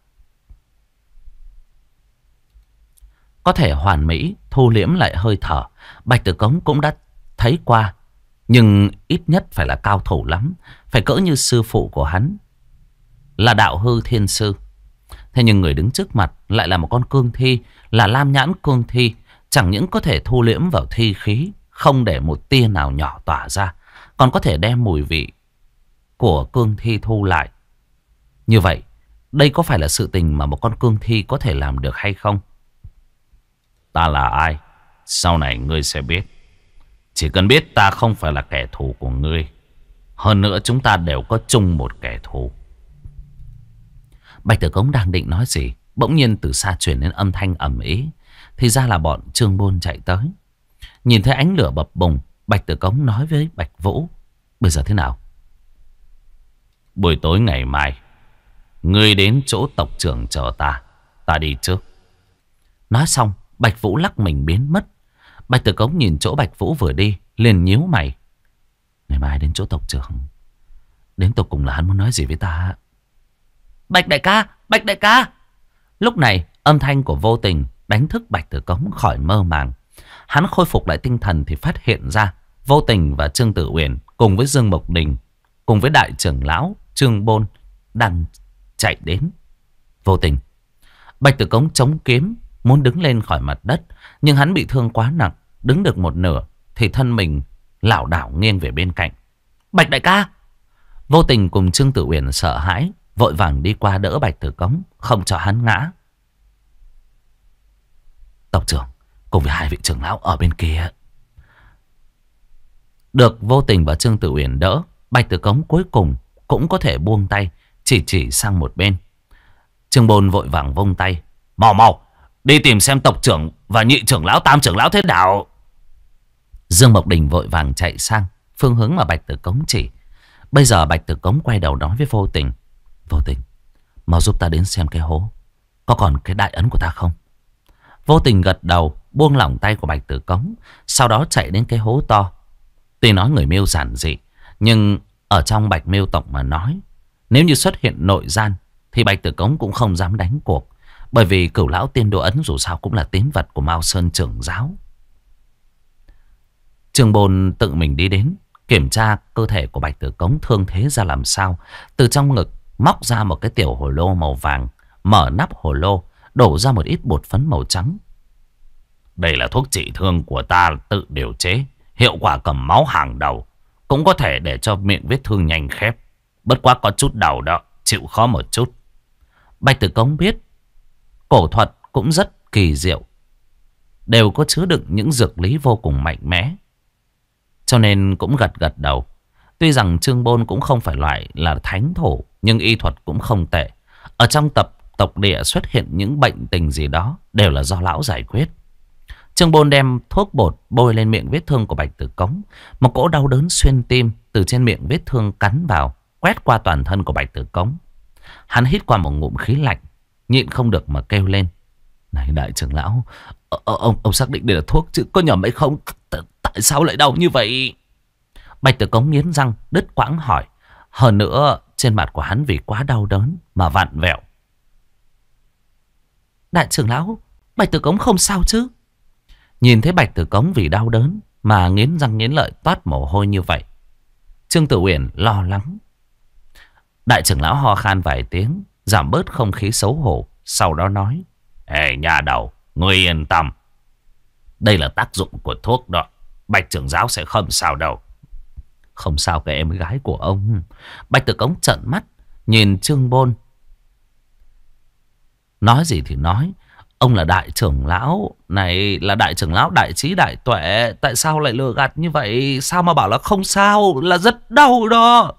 Có thể hoàn mỹ thu liễm lại hơi thở, Bạch Tử Cống cũng đã thấy qua. Nhưng ít nhất phải là cao thủ lắm, phải cỡ như sư phụ của hắn, là Đạo Hư Thiên Sư. Thế nhưng người đứng trước mặt lại là một con cương thi, là Lam Nhãn Cương Thi. Chẳng những có thể thu liễm vào thi khí, không để một tia nào nhỏ tỏa ra, còn có thể đem mùi vị của cương thi thu lại. Như vậy, đây có phải là sự tình mà một con cương thi có thể làm được hay không? Ta là ai? Sau này ngươi sẽ biết. Chỉ cần biết ta không phải là kẻ thù của ngươi. Hơn nữa chúng ta đều có chung một kẻ thù. Bạch Tử Cống đang định nói gì, bỗng nhiên từ xa truyền đến âm thanh ầm ĩ. Thì ra là bọn Trương Bôn chạy tới. Nhìn thấy ánh lửa bập bùng, Bạch Tử Cống nói với Bạch Vũ: Bây giờ thế nào? Buổi tối ngày mai, ngươi đến chỗ tộc trưởng chờ ta. Ta đi trước. Nói xong, Bạch Vũ lắc mình biến mất. Bạch Tử Cống nhìn chỗ Bạch Vũ vừa đi, liền nhíu mày. Ngày mai đến chỗ tộc trưởng, đến tột cùng là hắn muốn nói gì với ta? Bạch đại ca, Bạch đại ca. Lúc này âm thanh của Vô Tình đánh thức Bạch Tử Cống khỏi mơ màng. Hắn khôi phục lại tinh thần thì phát hiện ra Vô Tình và Trương Tử Uyển cùng với Dương Mộc Đình, cùng với đại trưởng lão Trương Bôn đang chạy đến. Vô Tình. Bạch Tử Cống chống kiếm muốn đứng lên khỏi mặt đất, nhưng hắn bị thương quá nặng, đứng được một nửa thì thân mình lảo đảo nghiêng về bên cạnh. Bạch đại ca. Vô Tình cùng Trương Tử Uyển sợ hãi, vội vàng đi qua đỡ Bạch Tử Cống, không cho hắn ngã. Tộc trưởng cùng với hai vị trưởng lão ở bên kia. Được Vô Tình và Trương Tử Uyển đỡ, Bạch Tử Cống cuối cùng cũng có thể buông tay, chỉ sang một bên. Trương Bôn vội vàng vung tay: Mau mau, đi tìm xem tộc trưởng và nhị trưởng lão, tam trưởng lão thế nào. Dương Mộc Đình vội vàng chạy sang phương hướng mà Bạch Tử Cống chỉ. Bây giờ Bạch Tử Cống quay đầu nói với Vô Tình: Vô Tình, mau giúp ta đến xem cái hố, có còn cái đại ấn của ta không? Vô Tình gật đầu, buông lỏng tay của Bạch Tử Cống, sau đó chạy đến cái hố to. Tuy nói người Miêu giản dị, nhưng ở trong Bạch Miêu tộc mà nói, nếu như xuất hiện nội gian thì Bạch Tử Cống cũng không dám đánh cuộc. Bởi vì Cửu Lão Tiên Đồ Ấn dù sao cũng là tín vật của Mao Sơn trưởng giáo. Trương Bôn tự mình đi đến, Kiểm tra cơ thể của Bạch Tử Cống thương thế ra làm sao. Từ trong ngực móc ra một cái tiểu hồ lô màu vàng. Mở nắp hồ lô, đổ ra một ít bột phấn màu trắng. Đây là thuốc trị thương của ta tự điều chế, hiệu quả cầm máu hàng đầu, cũng có thể để cho miệng vết thương nhanh khép. Bất quá có chút đau đó, chịu khó một chút. Bạch Tử Cống biết cổ thuật cũng rất kỳ diệu, đều có chứa đựng những dược lý vô cùng mạnh mẽ, cho nên cũng gật gật đầu. Tuy rằng Trương Bôn cũng không phải loại là thánh thổ, nhưng y thuật cũng không tệ. Ở trong tộc địa xuất hiện những bệnh tình gì đó đều là do lão giải quyết. Trương Bôn đem thuốc bột bôi lên miệng vết thương của Bạch Tử Cống. Một cỗ đau đớn xuyên tim từ trên miệng vết thương cắn vào, quét qua toàn thân của Bạch Tử Cống. Hắn hít qua một ngụm khí lạnh, nhịn không được mà kêu lên: "Này đại trưởng lão, ông xác định đây là thuốc chứ có nhầm hay không? Tại sao lại đau như vậy?" Bạch Tử Cống nghiến răng đứt quãng hỏi. Hơn nữa trên mặt của hắn vì quá đau đớn mà vặn vẹo. "Đại trưởng lão, Bạch Tử Cống không sao chứ?" Nhìn thấy Bạch Tử Cống vì đau đớn mà nghiến răng nghiến lợi toát mồ hôi như vậy, Trương Tử Uyển lo lắng. Đại trưởng lão ho khan vài tiếng, giảm bớt không khí xấu hổ, sau đó nói: "Ê nhà đầu, ngươi yên tâm. Đây là tác dụng của thuốc đó. Bạch trưởng giáo sẽ không sao đâu." "Không sao cái em gái của ông." Bạch Tử Cống trợn mắt nhìn Trương Bôn. Nói gì thì nói, ông là đại trưởng lão, này là đại trưởng lão đại trí đại tuệ, tại sao lại lừa gạt như vậy? Sao mà bảo là không sao, là rất đau đó.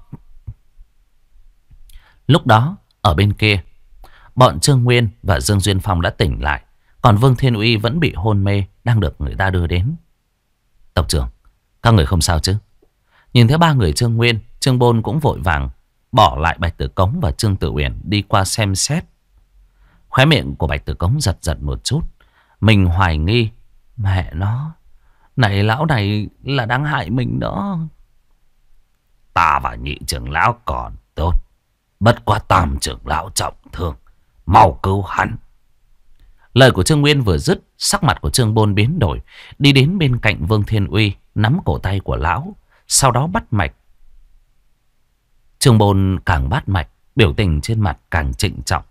Lúc đó ở bên kia, bọn Trương Nguyên và Dương Duyên Phong đã tỉnh lại, còn Vương Thiên Uy vẫn bị hôn mê, đang được người ta đưa đến. "Tộc trưởng, các người không sao chứ?" Nhìn thấy ba người Trương Nguyên, Trương Bôn cũng vội vàng bỏ lại Bạch Tử Cống và Trương Tử Uyển đi qua xem xét. Khóe miệng của Bạch Tử Cống giật giật một chút. Mình hoài nghi, mẹ nó, này lão này là đang hại mình đó. "Ta và nhị trưởng lão còn tốt, bất quá tam trưởng lão trọng thương, mau cứu hắn." Lời của Trương Nguyên vừa dứt, sắc mặt của Trương Bôn biến đổi, đi đến bên cạnh Vương Thiên Uy, nắm cổ tay của lão, sau đó bắt mạch. Trương Bôn càng bắt mạch, biểu tình trên mặt càng trịnh trọng.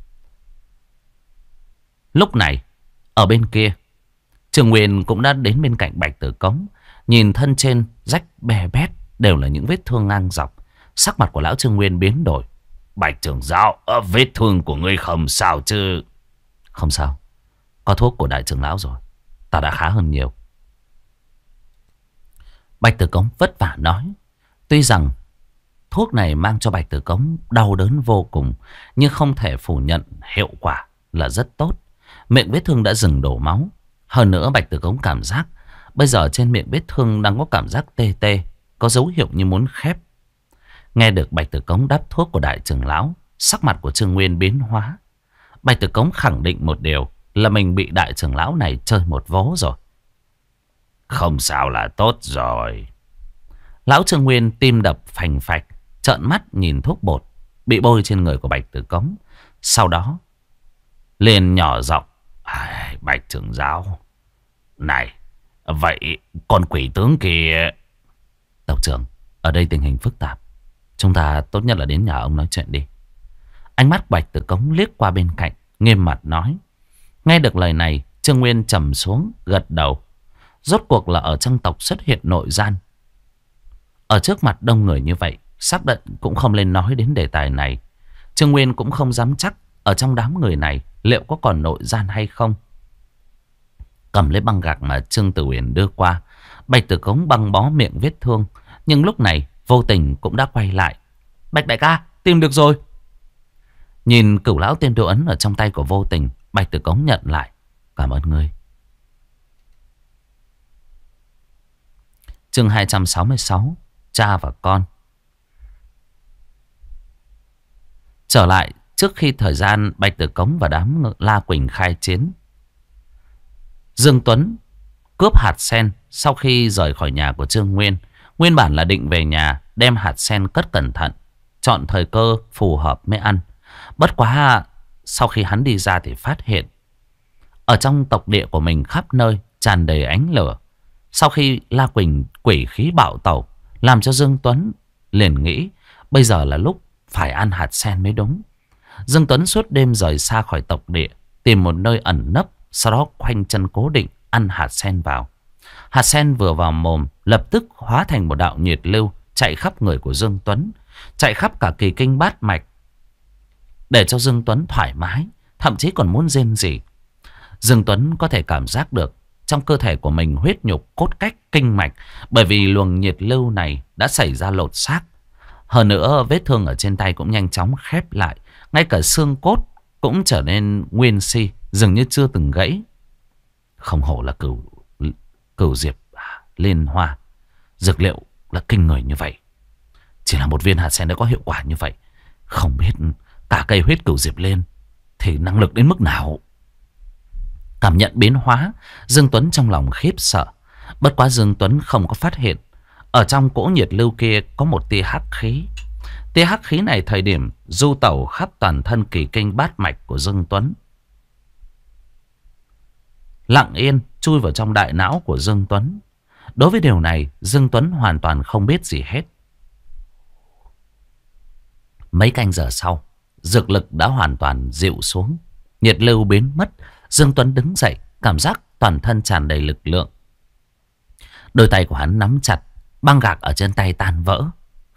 Lúc này, ở bên kia, Trương Nguyên cũng đã đến bên cạnh Bạch Tử Cống. Nhìn thân trên rách bè bét, đều là những vết thương ngang dọc. Sắc mặt của lão Trương Nguyên biến đổi. "Bạch trưởng giáo, vết thương của ngươi không sao chứ?" "Không sao, có thuốc của đại trưởng lão rồi, ta đã khá hơn nhiều." Bạch Tử Cống vất vả nói. Tuy rằng thuốc này mang cho Bạch Tử Cống đau đớn vô cùng, nhưng không thể phủ nhận hiệu quả là rất tốt. Miệng vết thương đã dừng đổ máu. Hơn nữa Bạch Tử Cống cảm giác bây giờ trên miệng vết thương đang có cảm giác tê tê, có dấu hiệu như muốn khép. Nghe được Bạch Tử Cống đắp thuốc của đại trưởng lão, sắc mặt của Trương Nguyên biến hóa. Bạch Tử Cống khẳng định một điều là mình bị đại trưởng lão này chơi một vố rồi. "Không sao là tốt rồi." Lão Trương Nguyên tim đập phành phạch, trợn mắt nhìn thuốc bột bị bôi trên người của Bạch Tử Cống. Sau đó liền nhỏ giọng: "Bạch trưởng giáo, này, vậy con quỷ tướng kia..." "Tộc trưởng, ở đây tình hình phức tạp, chúng ta tốt nhất là đến nhà ông nói chuyện đi." Ánh mắt Bạch Tử Cống liếc qua bên cạnh, nghiêm mặt nói. Nghe được lời này, Trương Nguyên trầm xuống, gật đầu. Rốt cuộc là ở trong tộc xuất hiện nội gian. Ở trước mặt đông người như vậy, xác định cũng không lên nói đến đề tài này. Trương Nguyên cũng không dám chắc ở trong đám người này liệu có còn nội gian hay không. Cầm lấy băng gạc mà Trương Tử Uyển đưa qua, Bạch Tử Cống băng bó miệng vết thương. Nhưng lúc này vô tình cũng đã quay lại. "Bạch đại ca, tìm được rồi." Nhìn cửu lão tiên đồ ấn ở trong tay của vô tình, Bạch Tử Cống nhận lại. "Cảm ơn ngươi." Chương 266, cha và con. Trở lại trước khi thời gian Bạch Tử Cống và đám La Quỳnh khai chiến. Dương Tuấn cướp hạt sen sau khi rời khỏi nhà của Trương Nguyên. Nguyên bản là định về nhà đem hạt sen cất cẩn thận, chọn thời cơ phù hợp mới ăn. Bất quá sau khi hắn đi ra thì phát hiện ở trong tộc địa của mình khắp nơi tràn đầy ánh lửa. Sau khi La Quỳnh quỷ khí bạo tẩu, làm cho Dương Tuấn liền nghĩ bây giờ là lúc phải ăn hạt sen mới đúng. Dương Tuấn suốt đêm rời xa khỏi tộc địa, tìm một nơi ẩn nấp, sau đó khoanh chân cố định ăn hạt sen vào. Hạt sen vừa vào mồm lập tức hóa thành một đạo nhiệt lưu chạy khắp người của Dương Tuấn, chạy khắp cả kỳ kinh bát mạch, để cho Dương Tuấn thoải mái, thậm chí còn muốn rên rỉ. Dương Tuấn có thể cảm giác được trong cơ thể của mình huyết nhục, cốt cách, kinh mạch, bởi vì luồng nhiệt lưu này đã xảy ra lột xác. Hơn nữa vết thương ở trên tay cũng nhanh chóng khép lại, ngay cả xương cốt cũng trở nên nguyên si, dường như chưa từng gãy. Không hổ là cửu diệp liên hoa, dược liệu là kinh người như vậy. Chỉ là một viên hạt sen đã có hiệu quả như vậy, không biết cả cây huyết cửu diệp lên thì năng lực đến mức nào. Cảm nhận biến hóa, Dương Tuấn trong lòng khiếp sợ. Bất quá Dương Tuấn không có phát hiện ở trong cỗ nhiệt lưu kia có một tia hắc khí. Tia hắc khí này thời điểm du tẩu khắp toàn thân kỳ kinh bát mạch của Dương Tuấn, lặng yên chui vào trong đại não của Dương Tuấn. Đối với điều này, Dương Tuấn hoàn toàn không biết gì hết. Mấy canh giờ sau, dược lực đã hoàn toàn dịu xuống, nhiệt lưu biến mất. Dương Tuấn đứng dậy, cảm giác toàn thân tràn đầy lực lượng. Đôi tay của hắn nắm chặt, băng gạc ở trên tay tan vỡ.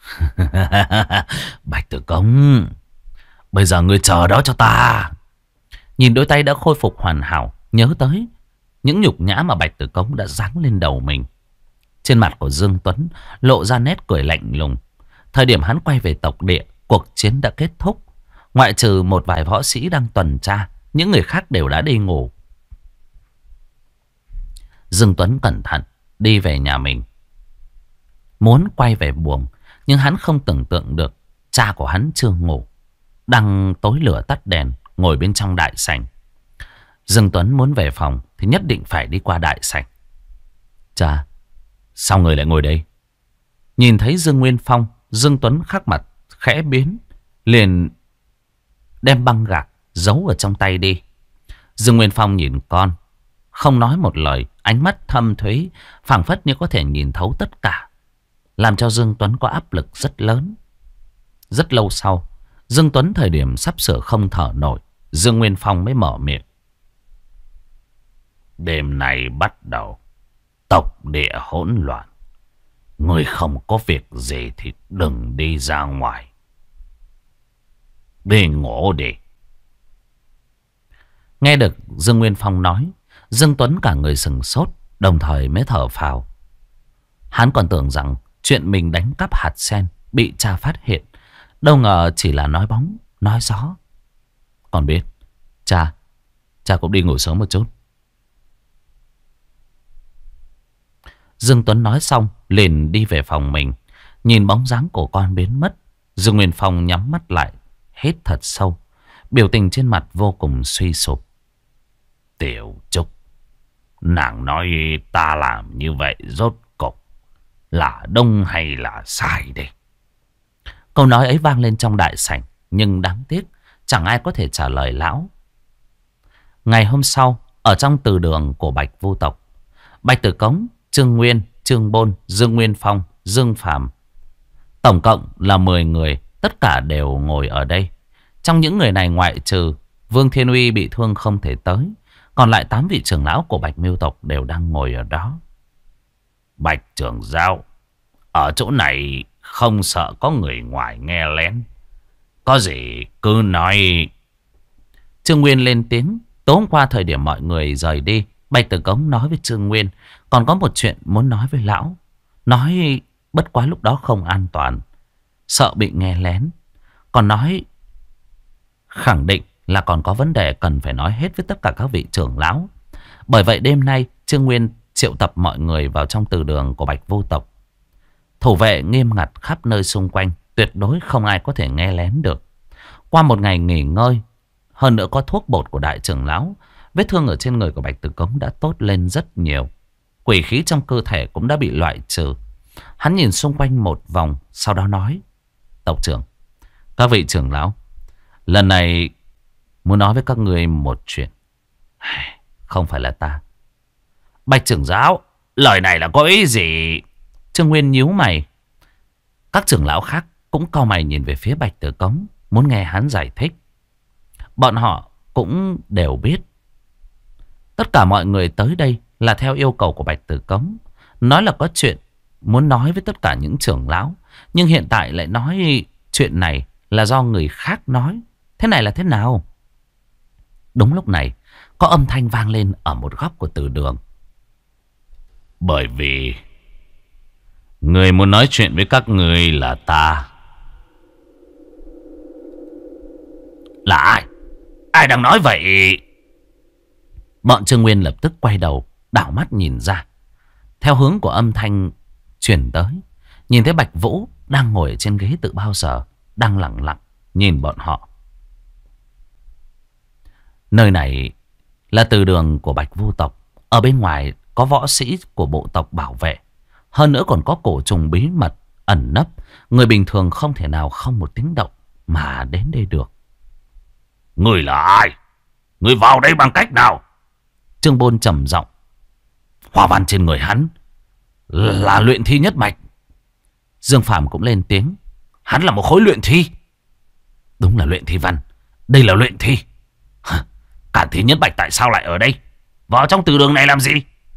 Bạch Tử Công, bây giờ ngươi chờ đó cho ta. Nhìn đôi tay đã khôi phục hoàn hảo, nhớ tới những nhục nhã mà Bạch Tử Công đã giáng lên đầu mình, trên mặt của Dương Tuấn lộ ra nét cười lạnh lùng. Thời điểm hắn quay về tộc địa, cuộc chiến đã kết thúc. Ngoại trừ một vài võ sĩ đang tuần tra, những người khác đều đã đi ngủ. Dương Tuấn cẩn thận đi về nhà mình, muốn quay về buồng, nhưng hắn không tưởng tượng được cha của hắn chưa ngủ, đang tối lửa tắt đèn ngồi bên trong đại sảnh. Dương Tuấn muốn về phòng thì nhất định phải đi qua đại sảnh. Cha, sao người lại ngồi đây? Nhìn thấy Dương Nguyên Phong, Dương Tuấn khắc mặt khẽ biến, liền đem băng gạc giấu ở trong tay đi. Dương Nguyên Phong nhìn con, không nói một lời, ánh mắt thâm thúy, phảng phất như có thể nhìn thấu tất cả, làm cho Dương Tuấn có áp lực rất lớn. Rất lâu sau, Dương Tuấn thời điểm sắp sửa không thở nổi, Dương Nguyên Phong mới mở miệng. Đêm nay bắt đầu tộc địa hỗn loạn, ngươi không có việc gì thì đừng đi ra ngoài, đi ngủ đi. Nghe được Dương Nguyên Phong nói, Dương Tuấn cả người sừng sốt, đồng thời mới thở phào. Hắn còn tưởng rằng chuyện mình đánh cắp hạt sen bị cha phát hiện, đâu ngờ chỉ là nói bóng nói gió. Còn biết, cha cũng đi ngủ sớm một chút. Dương Tuấn nói xong liền đi về phòng mình. Nhìn bóng dáng của con biến mất, Dương Nguyên Phong nhắm mắt lại, hít thật sâu, biểu tình trên mặt vô cùng suy sụp. Tiểu Trúc, nàng nói ta làm như vậy rốt cục là đúng hay là sai đây? Câu nói ấy vang lên trong đại sảnh, nhưng đáng tiếc chẳng ai có thể trả lời lão. Ngày hôm sau, ở trong từ đường của Bạch Vu tộc, Bạch Tử Cống, Trương Nguyên, Trương Bôn, Dương Nguyên Phong, Dương Phàm, tổng cộng là 10 người, tất cả đều ngồi ở đây. Trong những người này ngoại trừ Vương Thiên Uy bị thương không thể tới, còn lại 8 vị trưởng lão của Bạch Miêu tộc đều đang ngồi ở đó. Bạch trưởng giáo, ở chỗ này không sợ có người ngoài nghe lén, có gì cứ nói. Trương Nguyên lên tiếng. Tối hôm qua thời điểm mọi người rời đi, Bạch Tử Cống nói với Trương Nguyên còn có một chuyện muốn nói với lão. Nói bất quá lúc đó không an toàn, sợ bị nghe lén. Còn nói khẳng định là còn có vấn đề cần phải nói hết với tất cả các vị trưởng lão. Bởi vậy đêm nay Trương Nguyên triệu tập mọi người vào trong từ đường của Bạch Vô tộc. Thủ vệ nghiêm ngặt khắp nơi xung quanh, tuyệt đối không ai có thể nghe lén được. Qua một ngày nghỉ ngơi, hơn nữa có thuốc bột của đại trưởng lão, vết thương ở trên người của Bạch Tử Cống đã tốt lên rất nhiều. Quỷ khí trong cơ thể cũng đã bị loại trừ. Hắn nhìn xung quanh một vòng, sau đó nói: Tộc trưởng, các vị trưởng lão, lần này muốn nói với các người một chuyện. Không phải là ta. Bạch trưởng giáo, lời này là có ý gì? Trương Nguyên nhíu mày. Các trưởng lão khác cũng cau mày nhìn về phía Bạch Tử Cống, muốn nghe hắn giải thích. Bọn họ cũng đều biết tất cả mọi người tới đây là theo yêu cầu của Bạch Tử Cống. Nói là có chuyện muốn nói với tất cả những trưởng lão, nhưng hiện tại lại nói chuyện này là do người khác nói. Thế này là thế nào? Đúng lúc này, có âm thanh vang lên ở một góc của từ đường. Bởi vì người muốn nói chuyện với các người là ta. Là ai? Ai đang nói vậy? Bọn Trương Nguyên lập tức quay đầu, đảo mắt nhìn ra. Theo hướng của âm thanh chuyển tới, nhìn thấy Bạch Vũ đang ngồi trên ghế tự bao giờ, đang lặng lặng nhìn bọn họ. Nơi này là từ đường của Bạch Vu tộc. Ở bên ngoài có võ sĩ của bộ tộc bảo vệ. Hơn nữa còn có cổ trùng bí mật ẩn nấp. Người bình thường không thể nào không một tiếng động mà đến đây được. Người là ai? Người vào đây bằng cách nào? Trương Bôn trầm giọng. Hoa văn trên người hắn là luyện thi nhất mạch. Dương Phàm cũng lên tiếng. Hắn là một khối luyện thi. Đúng là luyện thi văn. Đây là luyện thi. Cản thi nhất mạch tại sao lại ở đây? Vào trong từ đường này làm gì?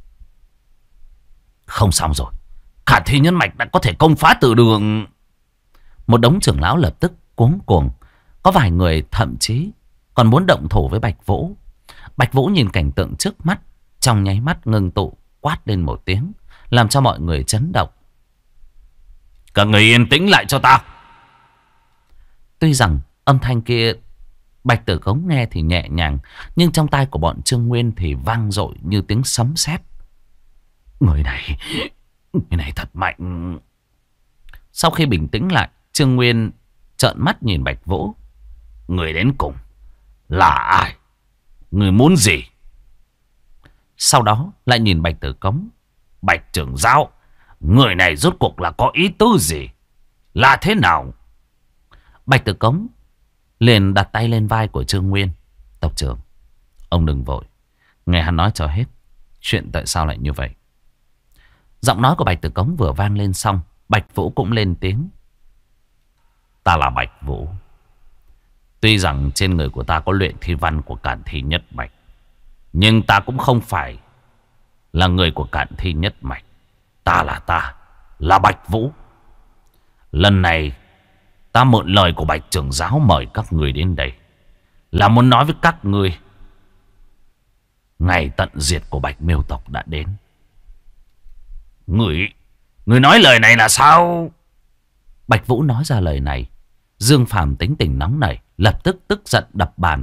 Không xong rồi. Cản thi nhất mạch đã có thể công phá từ đường. Một đống trưởng lão lập tức cuống cuồng. Có vài người thậm chí còn muốn động thủ với Bạch Vũ. Bạch Vũ nhìn cảnh tượng trước mắt, trong nháy mắt ngưng tụ, quát lên một tiếng, làm cho mọi người chấn động. Các người yên tĩnh lại cho ta. Tuy rằng âm thanh kia Bạch Tử Cống nghe thì nhẹ nhàng, nhưng trong tai của bọn Trương Nguyên thì vang dội như tiếng sấm sét. Người này thật mạnh. Sau khi bình tĩnh lại, Trương Nguyên trợn mắt nhìn Bạch Vũ. Người đến cùng là ai? Người muốn gì? Sau đó lại nhìn Bạch Tử Cống. Bạch trưởng giáo, người này rốt cuộc là có ý tứ gì? Là thế nào? Bạch Tử Cống liền đặt tay lên vai của Trương Nguyên. Tộc trưởng, ông đừng vội, nghe hắn nói cho hết chuyện tại sao lại như vậy. Giọng nói của Bạch Tử Cống vừa vang lên xong, Bạch Vũ cũng lên tiếng. Ta là Bạch Vũ. Tuy rằng trên người của ta có luyện thi văn của Cản Thi Nhất Mạch, nhưng ta cũng không phải là người của Cản Thi Nhất Mạch. Ta là Bạch Vũ. Lần này ta mượn lời của Bạch trưởng giáo mời các người đến đây, là muốn nói với các người ngày tận diệt của Bạch Miêu tộc đã đến. Người nói lời này là sao? Bạch Vũ nói ra lời này, Dương Phàm tính tình nóng nảy, lập tức tức giận đập bàn.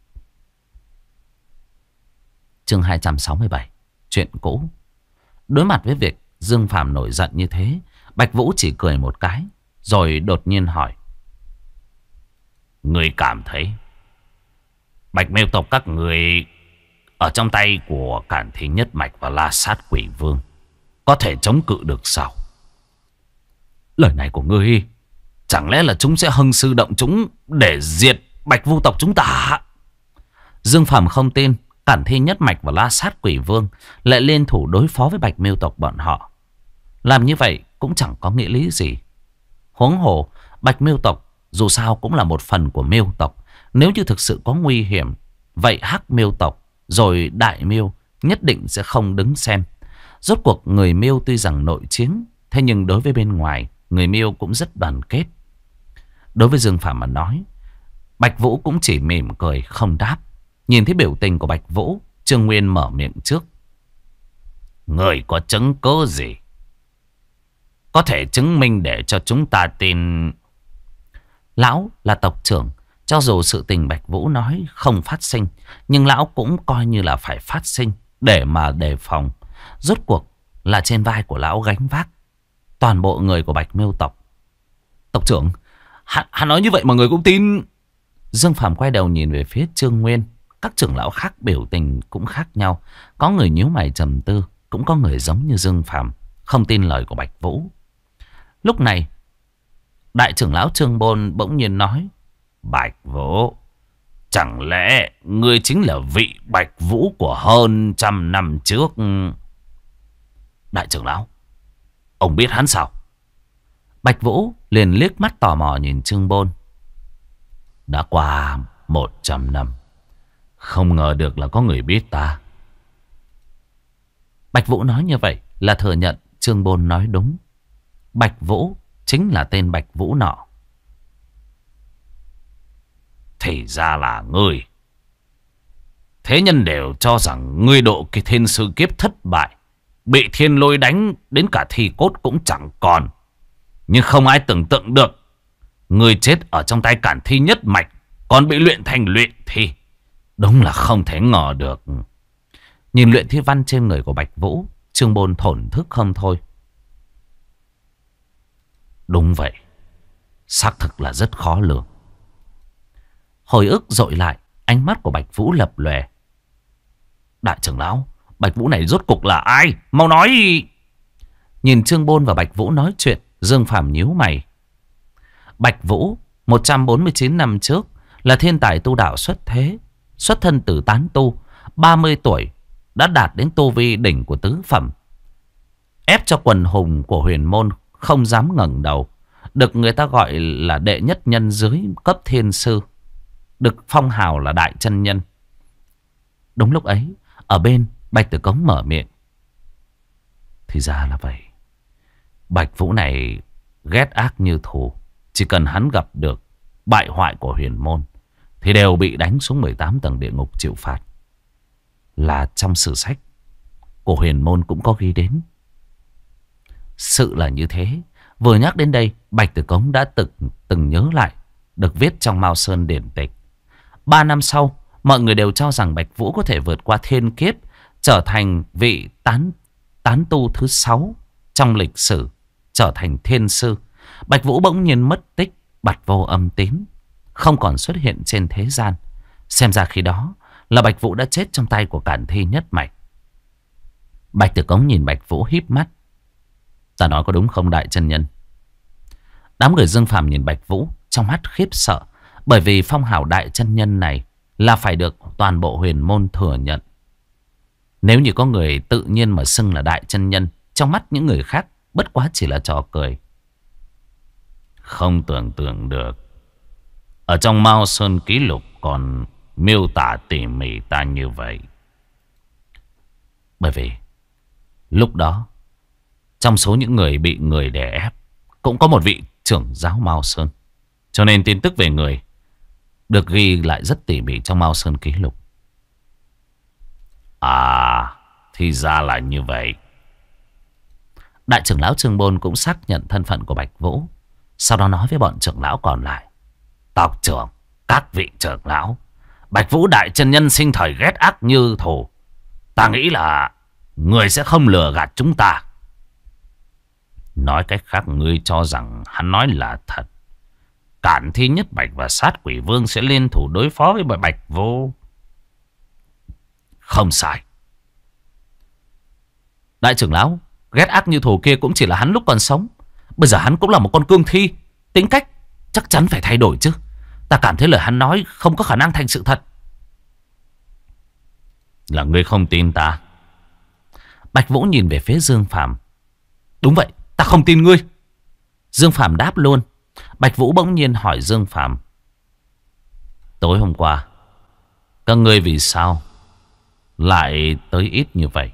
Chương 267, chuyện cũ. Đối mặt với việc Dương Phàm nổi giận như thế, Bạch Vũ chỉ cười một cái, rồi đột nhiên hỏi. Người cảm thấy Bạch Miêu tộc các người ở trong tay của Cản Thi Nhất Mạch và La Sát Quỷ Vương có thể chống cự được sao? Lời này của ngươi, chẳng lẽ là chúng sẽ hưng sư động chúng để diệt Bạch Vu tộc chúng ta? Dương Phàm không tin Cản Thi Nhất Mạch và La Sát Quỷ Vương lại liên thủ đối phó với Bạch Miêu tộc bọn họ. Làm như vậy cũng chẳng có nghĩa lý gì. Huống hồ Bạch Miêu tộc dù sao cũng là một phần của Miêu tộc. Nếu như thực sự có nguy hiểm, vậy Hắc Miêu tộc rồi Đại Miêu nhất định sẽ không đứng xem. Rốt cuộc người Miêu tuy rằng nội chiến, thế nhưng đối với bên ngoài, người Miêu cũng rất đoàn kết. Đối với Dương Phàm mà nói, Bạch Vũ cũng chỉ mỉm cười không đáp. Nhìn thấy biểu tình của Bạch Vũ, Trương Nguyên mở miệng trước. Người có chứng cứ gì có thể chứng minh để cho chúng ta tin? Lão là tộc trưởng, cho dù sự tình Bạch Vũ nói không phát sinh, nhưng lão cũng coi như là phải phát sinh để mà đề phòng. Rốt cuộc là trên vai của lão gánh vác toàn bộ người của Bạch Miêu tộc. Tộc trưởng, hắn nói như vậy mà người cũng tin? Dương Phàm quay đầu nhìn về phía Trương Nguyên. Các trưởng lão khác biểu tình cũng khác nhau. Có người nhíu mày trầm tư, cũng có người giống như Dương Phàm không tin lời của Bạch Vũ. Lúc này đại trưởng lão Trương Bôn bỗng nhiên nói. Bạch Vũ, chẳng lẽ ngươi chính là vị Bạch Vũ của hơn 100 năm trước? Đại trưởng lão, ông biết hắn sao? Bạch Vũ liền liếc mắt tò mò nhìn Trương Bôn. Đã qua 100 năm, không ngờ được là có người biết ta. Bạch Vũ nói như vậy là thừa nhận Trương Bôn nói đúng. Bạch Vũ chính là tên Bạch Vũ nọ. Thì ra là ngươi. Thế nhân đều cho rằng ngươi độ cái thiên sư kiếp thất bại, bị thiên lôi đánh đến cả thi cốt cũng chẳng còn. Nhưng không ai tưởng tượng được ngươi chết ở trong tay Cản Thi nhất mạch, còn bị luyện thành luyện thi. Đúng là không thể ngờ được. Nhìn luyện thi văn trên người của Bạch Vũ, Trương Bôn thổn thức không thôi. Đúng vậy, xác thực là rất khó lường. Hồi ức dội lại, ánh mắt của Bạch Vũ lập lòe. Đại trưởng lão, Bạch Vũ này rốt cục là ai? Mau nói! Nhìn Trương Bôn và Bạch Vũ nói chuyện, Dương Phàm nhíu mày. Bạch Vũ 149 năm trước là thiên tài tu đạo xuất thế, xuất thân từ tán tu, 30 tuổi đã đạt đến tu vi đỉnh của tứ phẩm, ép cho quần hùng của huyền môn không dám ngẩng đầu, được người ta gọi là đệ nhất nhân dưới cấp thiên sư, được phong hào là đại chân nhân. Đúng lúc ấy, ở bên Bạch Tử Cống mở miệng. Thì ra là vậy. Bạch Vũ này ghét ác như thù. Chỉ cần hắn gặp được bại hoại của huyền môn thì đều bị đánh xuống 18 tầng địa ngục chịu phạt. Là trong sử sách của huyền môn cũng có ghi đến. Sự là như thế. Vừa nhắc đến đây, Bạch Tử Cống đã từng nhớ lại, được viết trong Mao Sơn điển tịch. 3 năm sau, mọi người đều cho rằng Bạch Vũ có thể vượt qua thiên kiếp, trở thành vị tán tu thứ 6 trong lịch sử, trở thành thiên sư. Bạch Vũ bỗng nhiên mất tích, bặt vô âm tín, không còn xuất hiện trên thế gian. Xem ra khi đó là Bạch Vũ đã chết trong tay của Cản Thi nhất mạch. Bạch Tử Cống nhìn Bạch Vũ híp mắt. Ta nói có đúng không đại chân nhân? Đám người Dương Phàm nhìn Bạch Vũ trong mắt khiếp sợ, bởi vì phong hào đại chân nhân này là phải được toàn bộ huyền môn thừa nhận. Nếu như có người tự nhiên mà xưng là đại chân nhân, trong mắt những người khác bất quá chỉ là trò cười. Không tưởng tượng được, ở trong Mao Sơn ký lục còn miêu tả tỉ mỉ ta như vậy. Bởi vì lúc đó, trong số những người bị người đè ép, cũng có một vị trưởng giáo Mao Sơn. Cho nên tin tức về người được ghi lại rất tỉ mỉ trong Mao Sơn ký lục. À, thì ra là như vậy. Đại trưởng lão Trương Bôn cũng xác nhận thân phận của Bạch Vũ. Sau đó nói với bọn trưởng lão còn lại. Tộc trưởng, các vị trưởng lão, Bạch Vũ đại chân nhân sinh thời ghét ác như thù. Ta nghĩ là người sẽ không lừa gạt chúng ta. Nói cách khác, ngươi cho rằng hắn nói là thật. Cản Thi nhất mạch và Sát Quỷ Vương sẽ liên thủ đối phó với Bạch Vũ. Không sai. Đại trưởng lão, ghét ác như thù kia cũng chỉ là hắn lúc còn sống. Bây giờ hắn cũng là một con cương thi, tính cách chắc chắn phải thay đổi chứ. Ta cảm thấy lời hắn nói không có khả năng thành sự thật. Là ngươi không tin ta? Bạch Vũ nhìn về phía Dương Phàm. Đúng vậy, ta không tin ngươi. Dương Phàm đáp luôn. Bạch Vũ bỗng nhiên hỏi Dương Phàm. Tối hôm qua, các ngươi vì sao lại tới ít như vậy?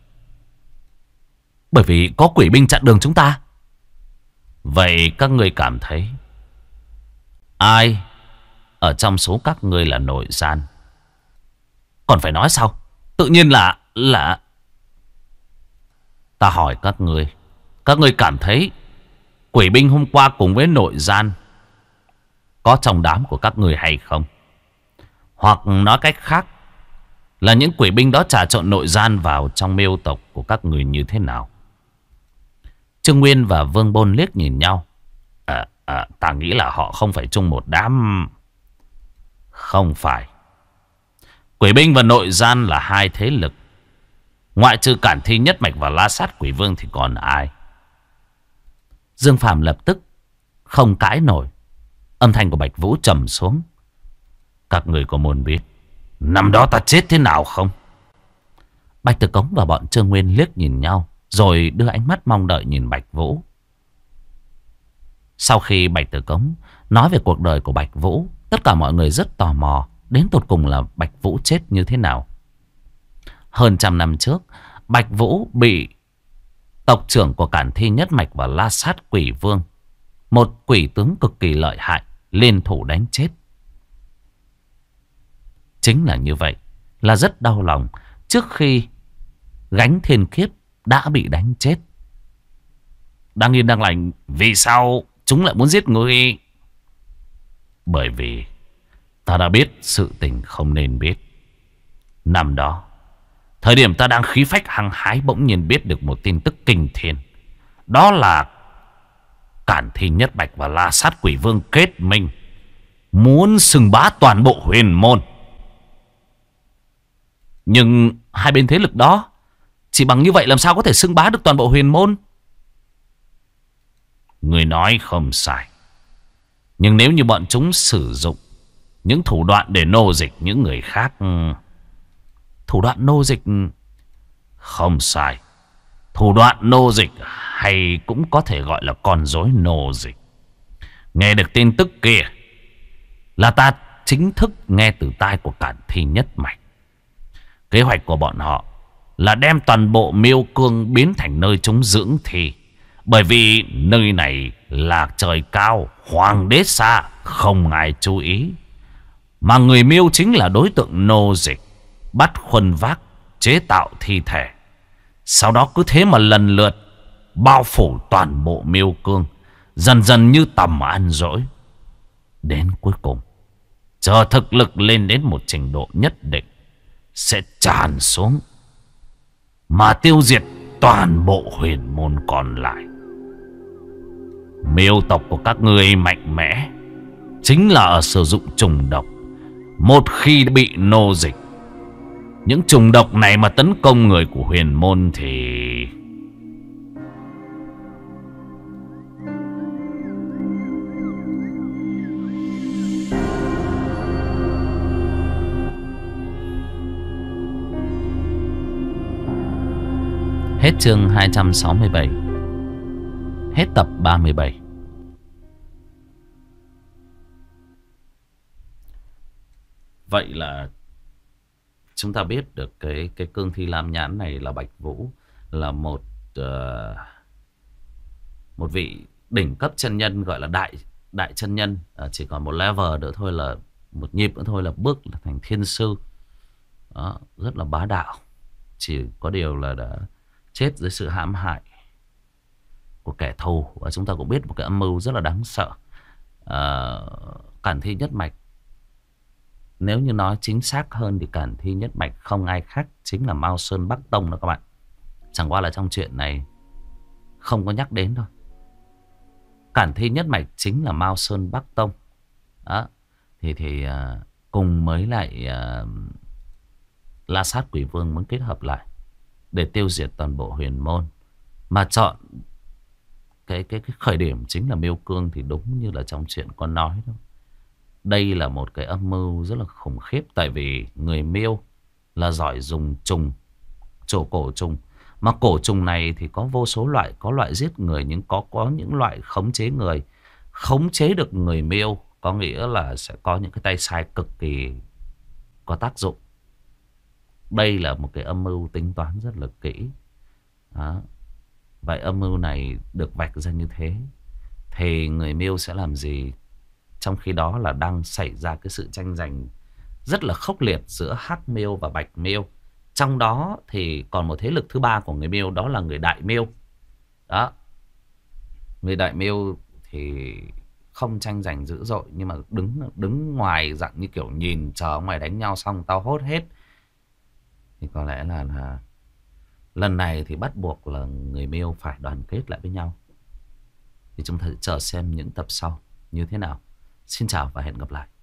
Bởi vì có quỷ binh chặn đường chúng ta. Vậy các ngươi cảm thấy ai ở trong số các ngươi là nội gian? Còn phải nói sao? Tự nhiên là... Ta hỏi các ngươi cảm thấy quỷ binh hôm qua cùng với nội gian có trong đám của các ngươi hay không? Hoặc nói cách khác là những quỷ binh đó trà trộn nội gian vào trong miêu tộc của các người như thế nào? Trương Nguyên và Vương Bôn liếc nhìn nhau. Ta nghĩ là họ không phải chung một đám. Không phải. Quỷ binh và nội gian là hai thế lực. Ngoại trừ Cản Thi nhất mạch và La Sát Quỷ Vương thì còn ai? Dương Phàm lập tức không cãi nổi. Âm thanh của Bạch Vũ trầm xuống. Các người có muốn biết năm đó ta chết thế nào không? Bạch Tử Cống và bọn Trương Nguyên liếc nhìn nhau, rồi đưa ánh mắt mong đợi nhìn Bạch Vũ. Sau khi Bạch Tử Cống nói về cuộc đời của Bạch Vũ, tất cả mọi người rất tò mò đến tột cùng là Bạch Vũ chết như thế nào. Hơn 100 năm trước, Bạch Vũ bị tộc trưởng của Cản Thi Nhất Mạch và La Sát Quỷ Vương, một quỷ tướng cực kỳ lợi hại, liên thủ đánh chết. Chính là như vậy, là rất đau lòng. Trước khi gánh thiên kiếp đã bị đánh chết. Đang yên đang lành, vì sao chúng lại muốn giết ngươi? Bởi vì ta đã biết sự tình không nên biết. Năm đó, thời điểm ta đang khí phách hăng hái, bỗng nhiên biết được một tin tức kinh thiên. Đó là Cản Thi Nhất Bạch và La Sát Quỷ Vương kết minh, muốn xưng bá toàn bộ huyền môn. Nhưng hai bên thế lực đó chỉ bằng như vậy làm sao có thể xưng bá được toàn bộ huyền môn? Người nói không sai. Nhưng nếu như bọn chúng sử dụng những thủ đoạn để nô dịch những người khác. Thủ đoạn nô dịch? Không sai. Thủ đoạn nô dịch hay cũng có thể gọi là con rối nô dịch. Nghe được tin tức kia là ta chính thức nghe từ tai của Cản Thi Nhất Mạch. Kế hoạch của bọn họ là đem toàn bộ Miêu Cương biến thành nơi chúng dưỡng thi. Bởi vì nơi này là trời cao, hoàng đế xa, không ai chú ý. Mà người Miêu chính là đối tượng nô dịch, bắt khuân vác, chế tạo thi thể. Sau đó cứ thế mà lần lượt bao phủ toàn bộ Miêu Cương, dần dần như tầm ăn dỗi. Đến cuối cùng, chờ thực lực lên đến một trình độ nhất định, sẽ tràn xuống mà tiêu diệt toàn bộ huyền môn còn lại. Miêu tộc của các ngươi mạnh mẽ chính là ở sử dụng trùng độc. Một khi đã bị nô dịch, những trùng độc này mà tấn công người của huyền môn thì hết chương 267. Hết tập 37. Vậy là chúng ta biết được cái cương thi lam nhãn này là Bạch Vũ, là một vị đỉnh cấp chân nhân, gọi là đại chân nhân. Chỉ còn một level nữa thôi, là một nhịp nữa thôi là bước thành thiên sư. Đó, rất là bá đạo. Chỉ có điều là đã chết dưới sự hãm hại của kẻ thù. Và chúng ta cũng biết một cái âm mưu rất là đáng sợ. Cản Thi Nhất Mạch, nếu như nói chính xác hơn thì Cản Thi Nhất Mạch không ai khác chính là Mao Sơn Bắc Tông đó các bạn. Chẳng qua là trong chuyện này không có nhắc đến thôi. Cản Thi Nhất Mạch chính là Mao Sơn Bắc Tông. Đó. Thì cùng mới lại La Sát Quỷ Vương muốn kết hợp lại để tiêu diệt toàn bộ huyền môn. Mà chọn cái khởi điểm chính là Miêu Cương thì đúng như là trong chuyện con nói đâu. Đây là một cái âm mưu rất là khủng khiếp. Tại vì người Miêu là giỏi dùng trùng, trổ cổ trùng. Mà cổ trùng này thì có vô số loại. Có loại giết người, nhưng có những loại khống chế người. Khống chế được người Miêu có nghĩa là sẽ có những cái tay sai cực kỳ có tác dụng. Đây là một cái âm mưu tính toán rất là kỹ. Đó. Vậy âm mưu này được vạch ra như thế thì người Miêu sẽ làm gì? Trong khi đó là đang xảy ra cái sự tranh giành rất là khốc liệt giữa Hắc Miêu và Bạch Miêu. Trong đó thì còn một thế lực thứ ba của người Miêu, đó là người Đại Miêu. Đó. Người Đại Miêu thì không tranh giành dữ dội, nhưng mà đứng ngoài dạng như kiểu nhìn chờ ngoài đánh nhau xong tao hốt hết. Thì có lẽ là lần này thì bắt buộc là người Miêu phải đoàn kết lại với nhau. Thì chúng ta chờ xem những tập sau như thế nào. Xin chào và hẹn gặp lại.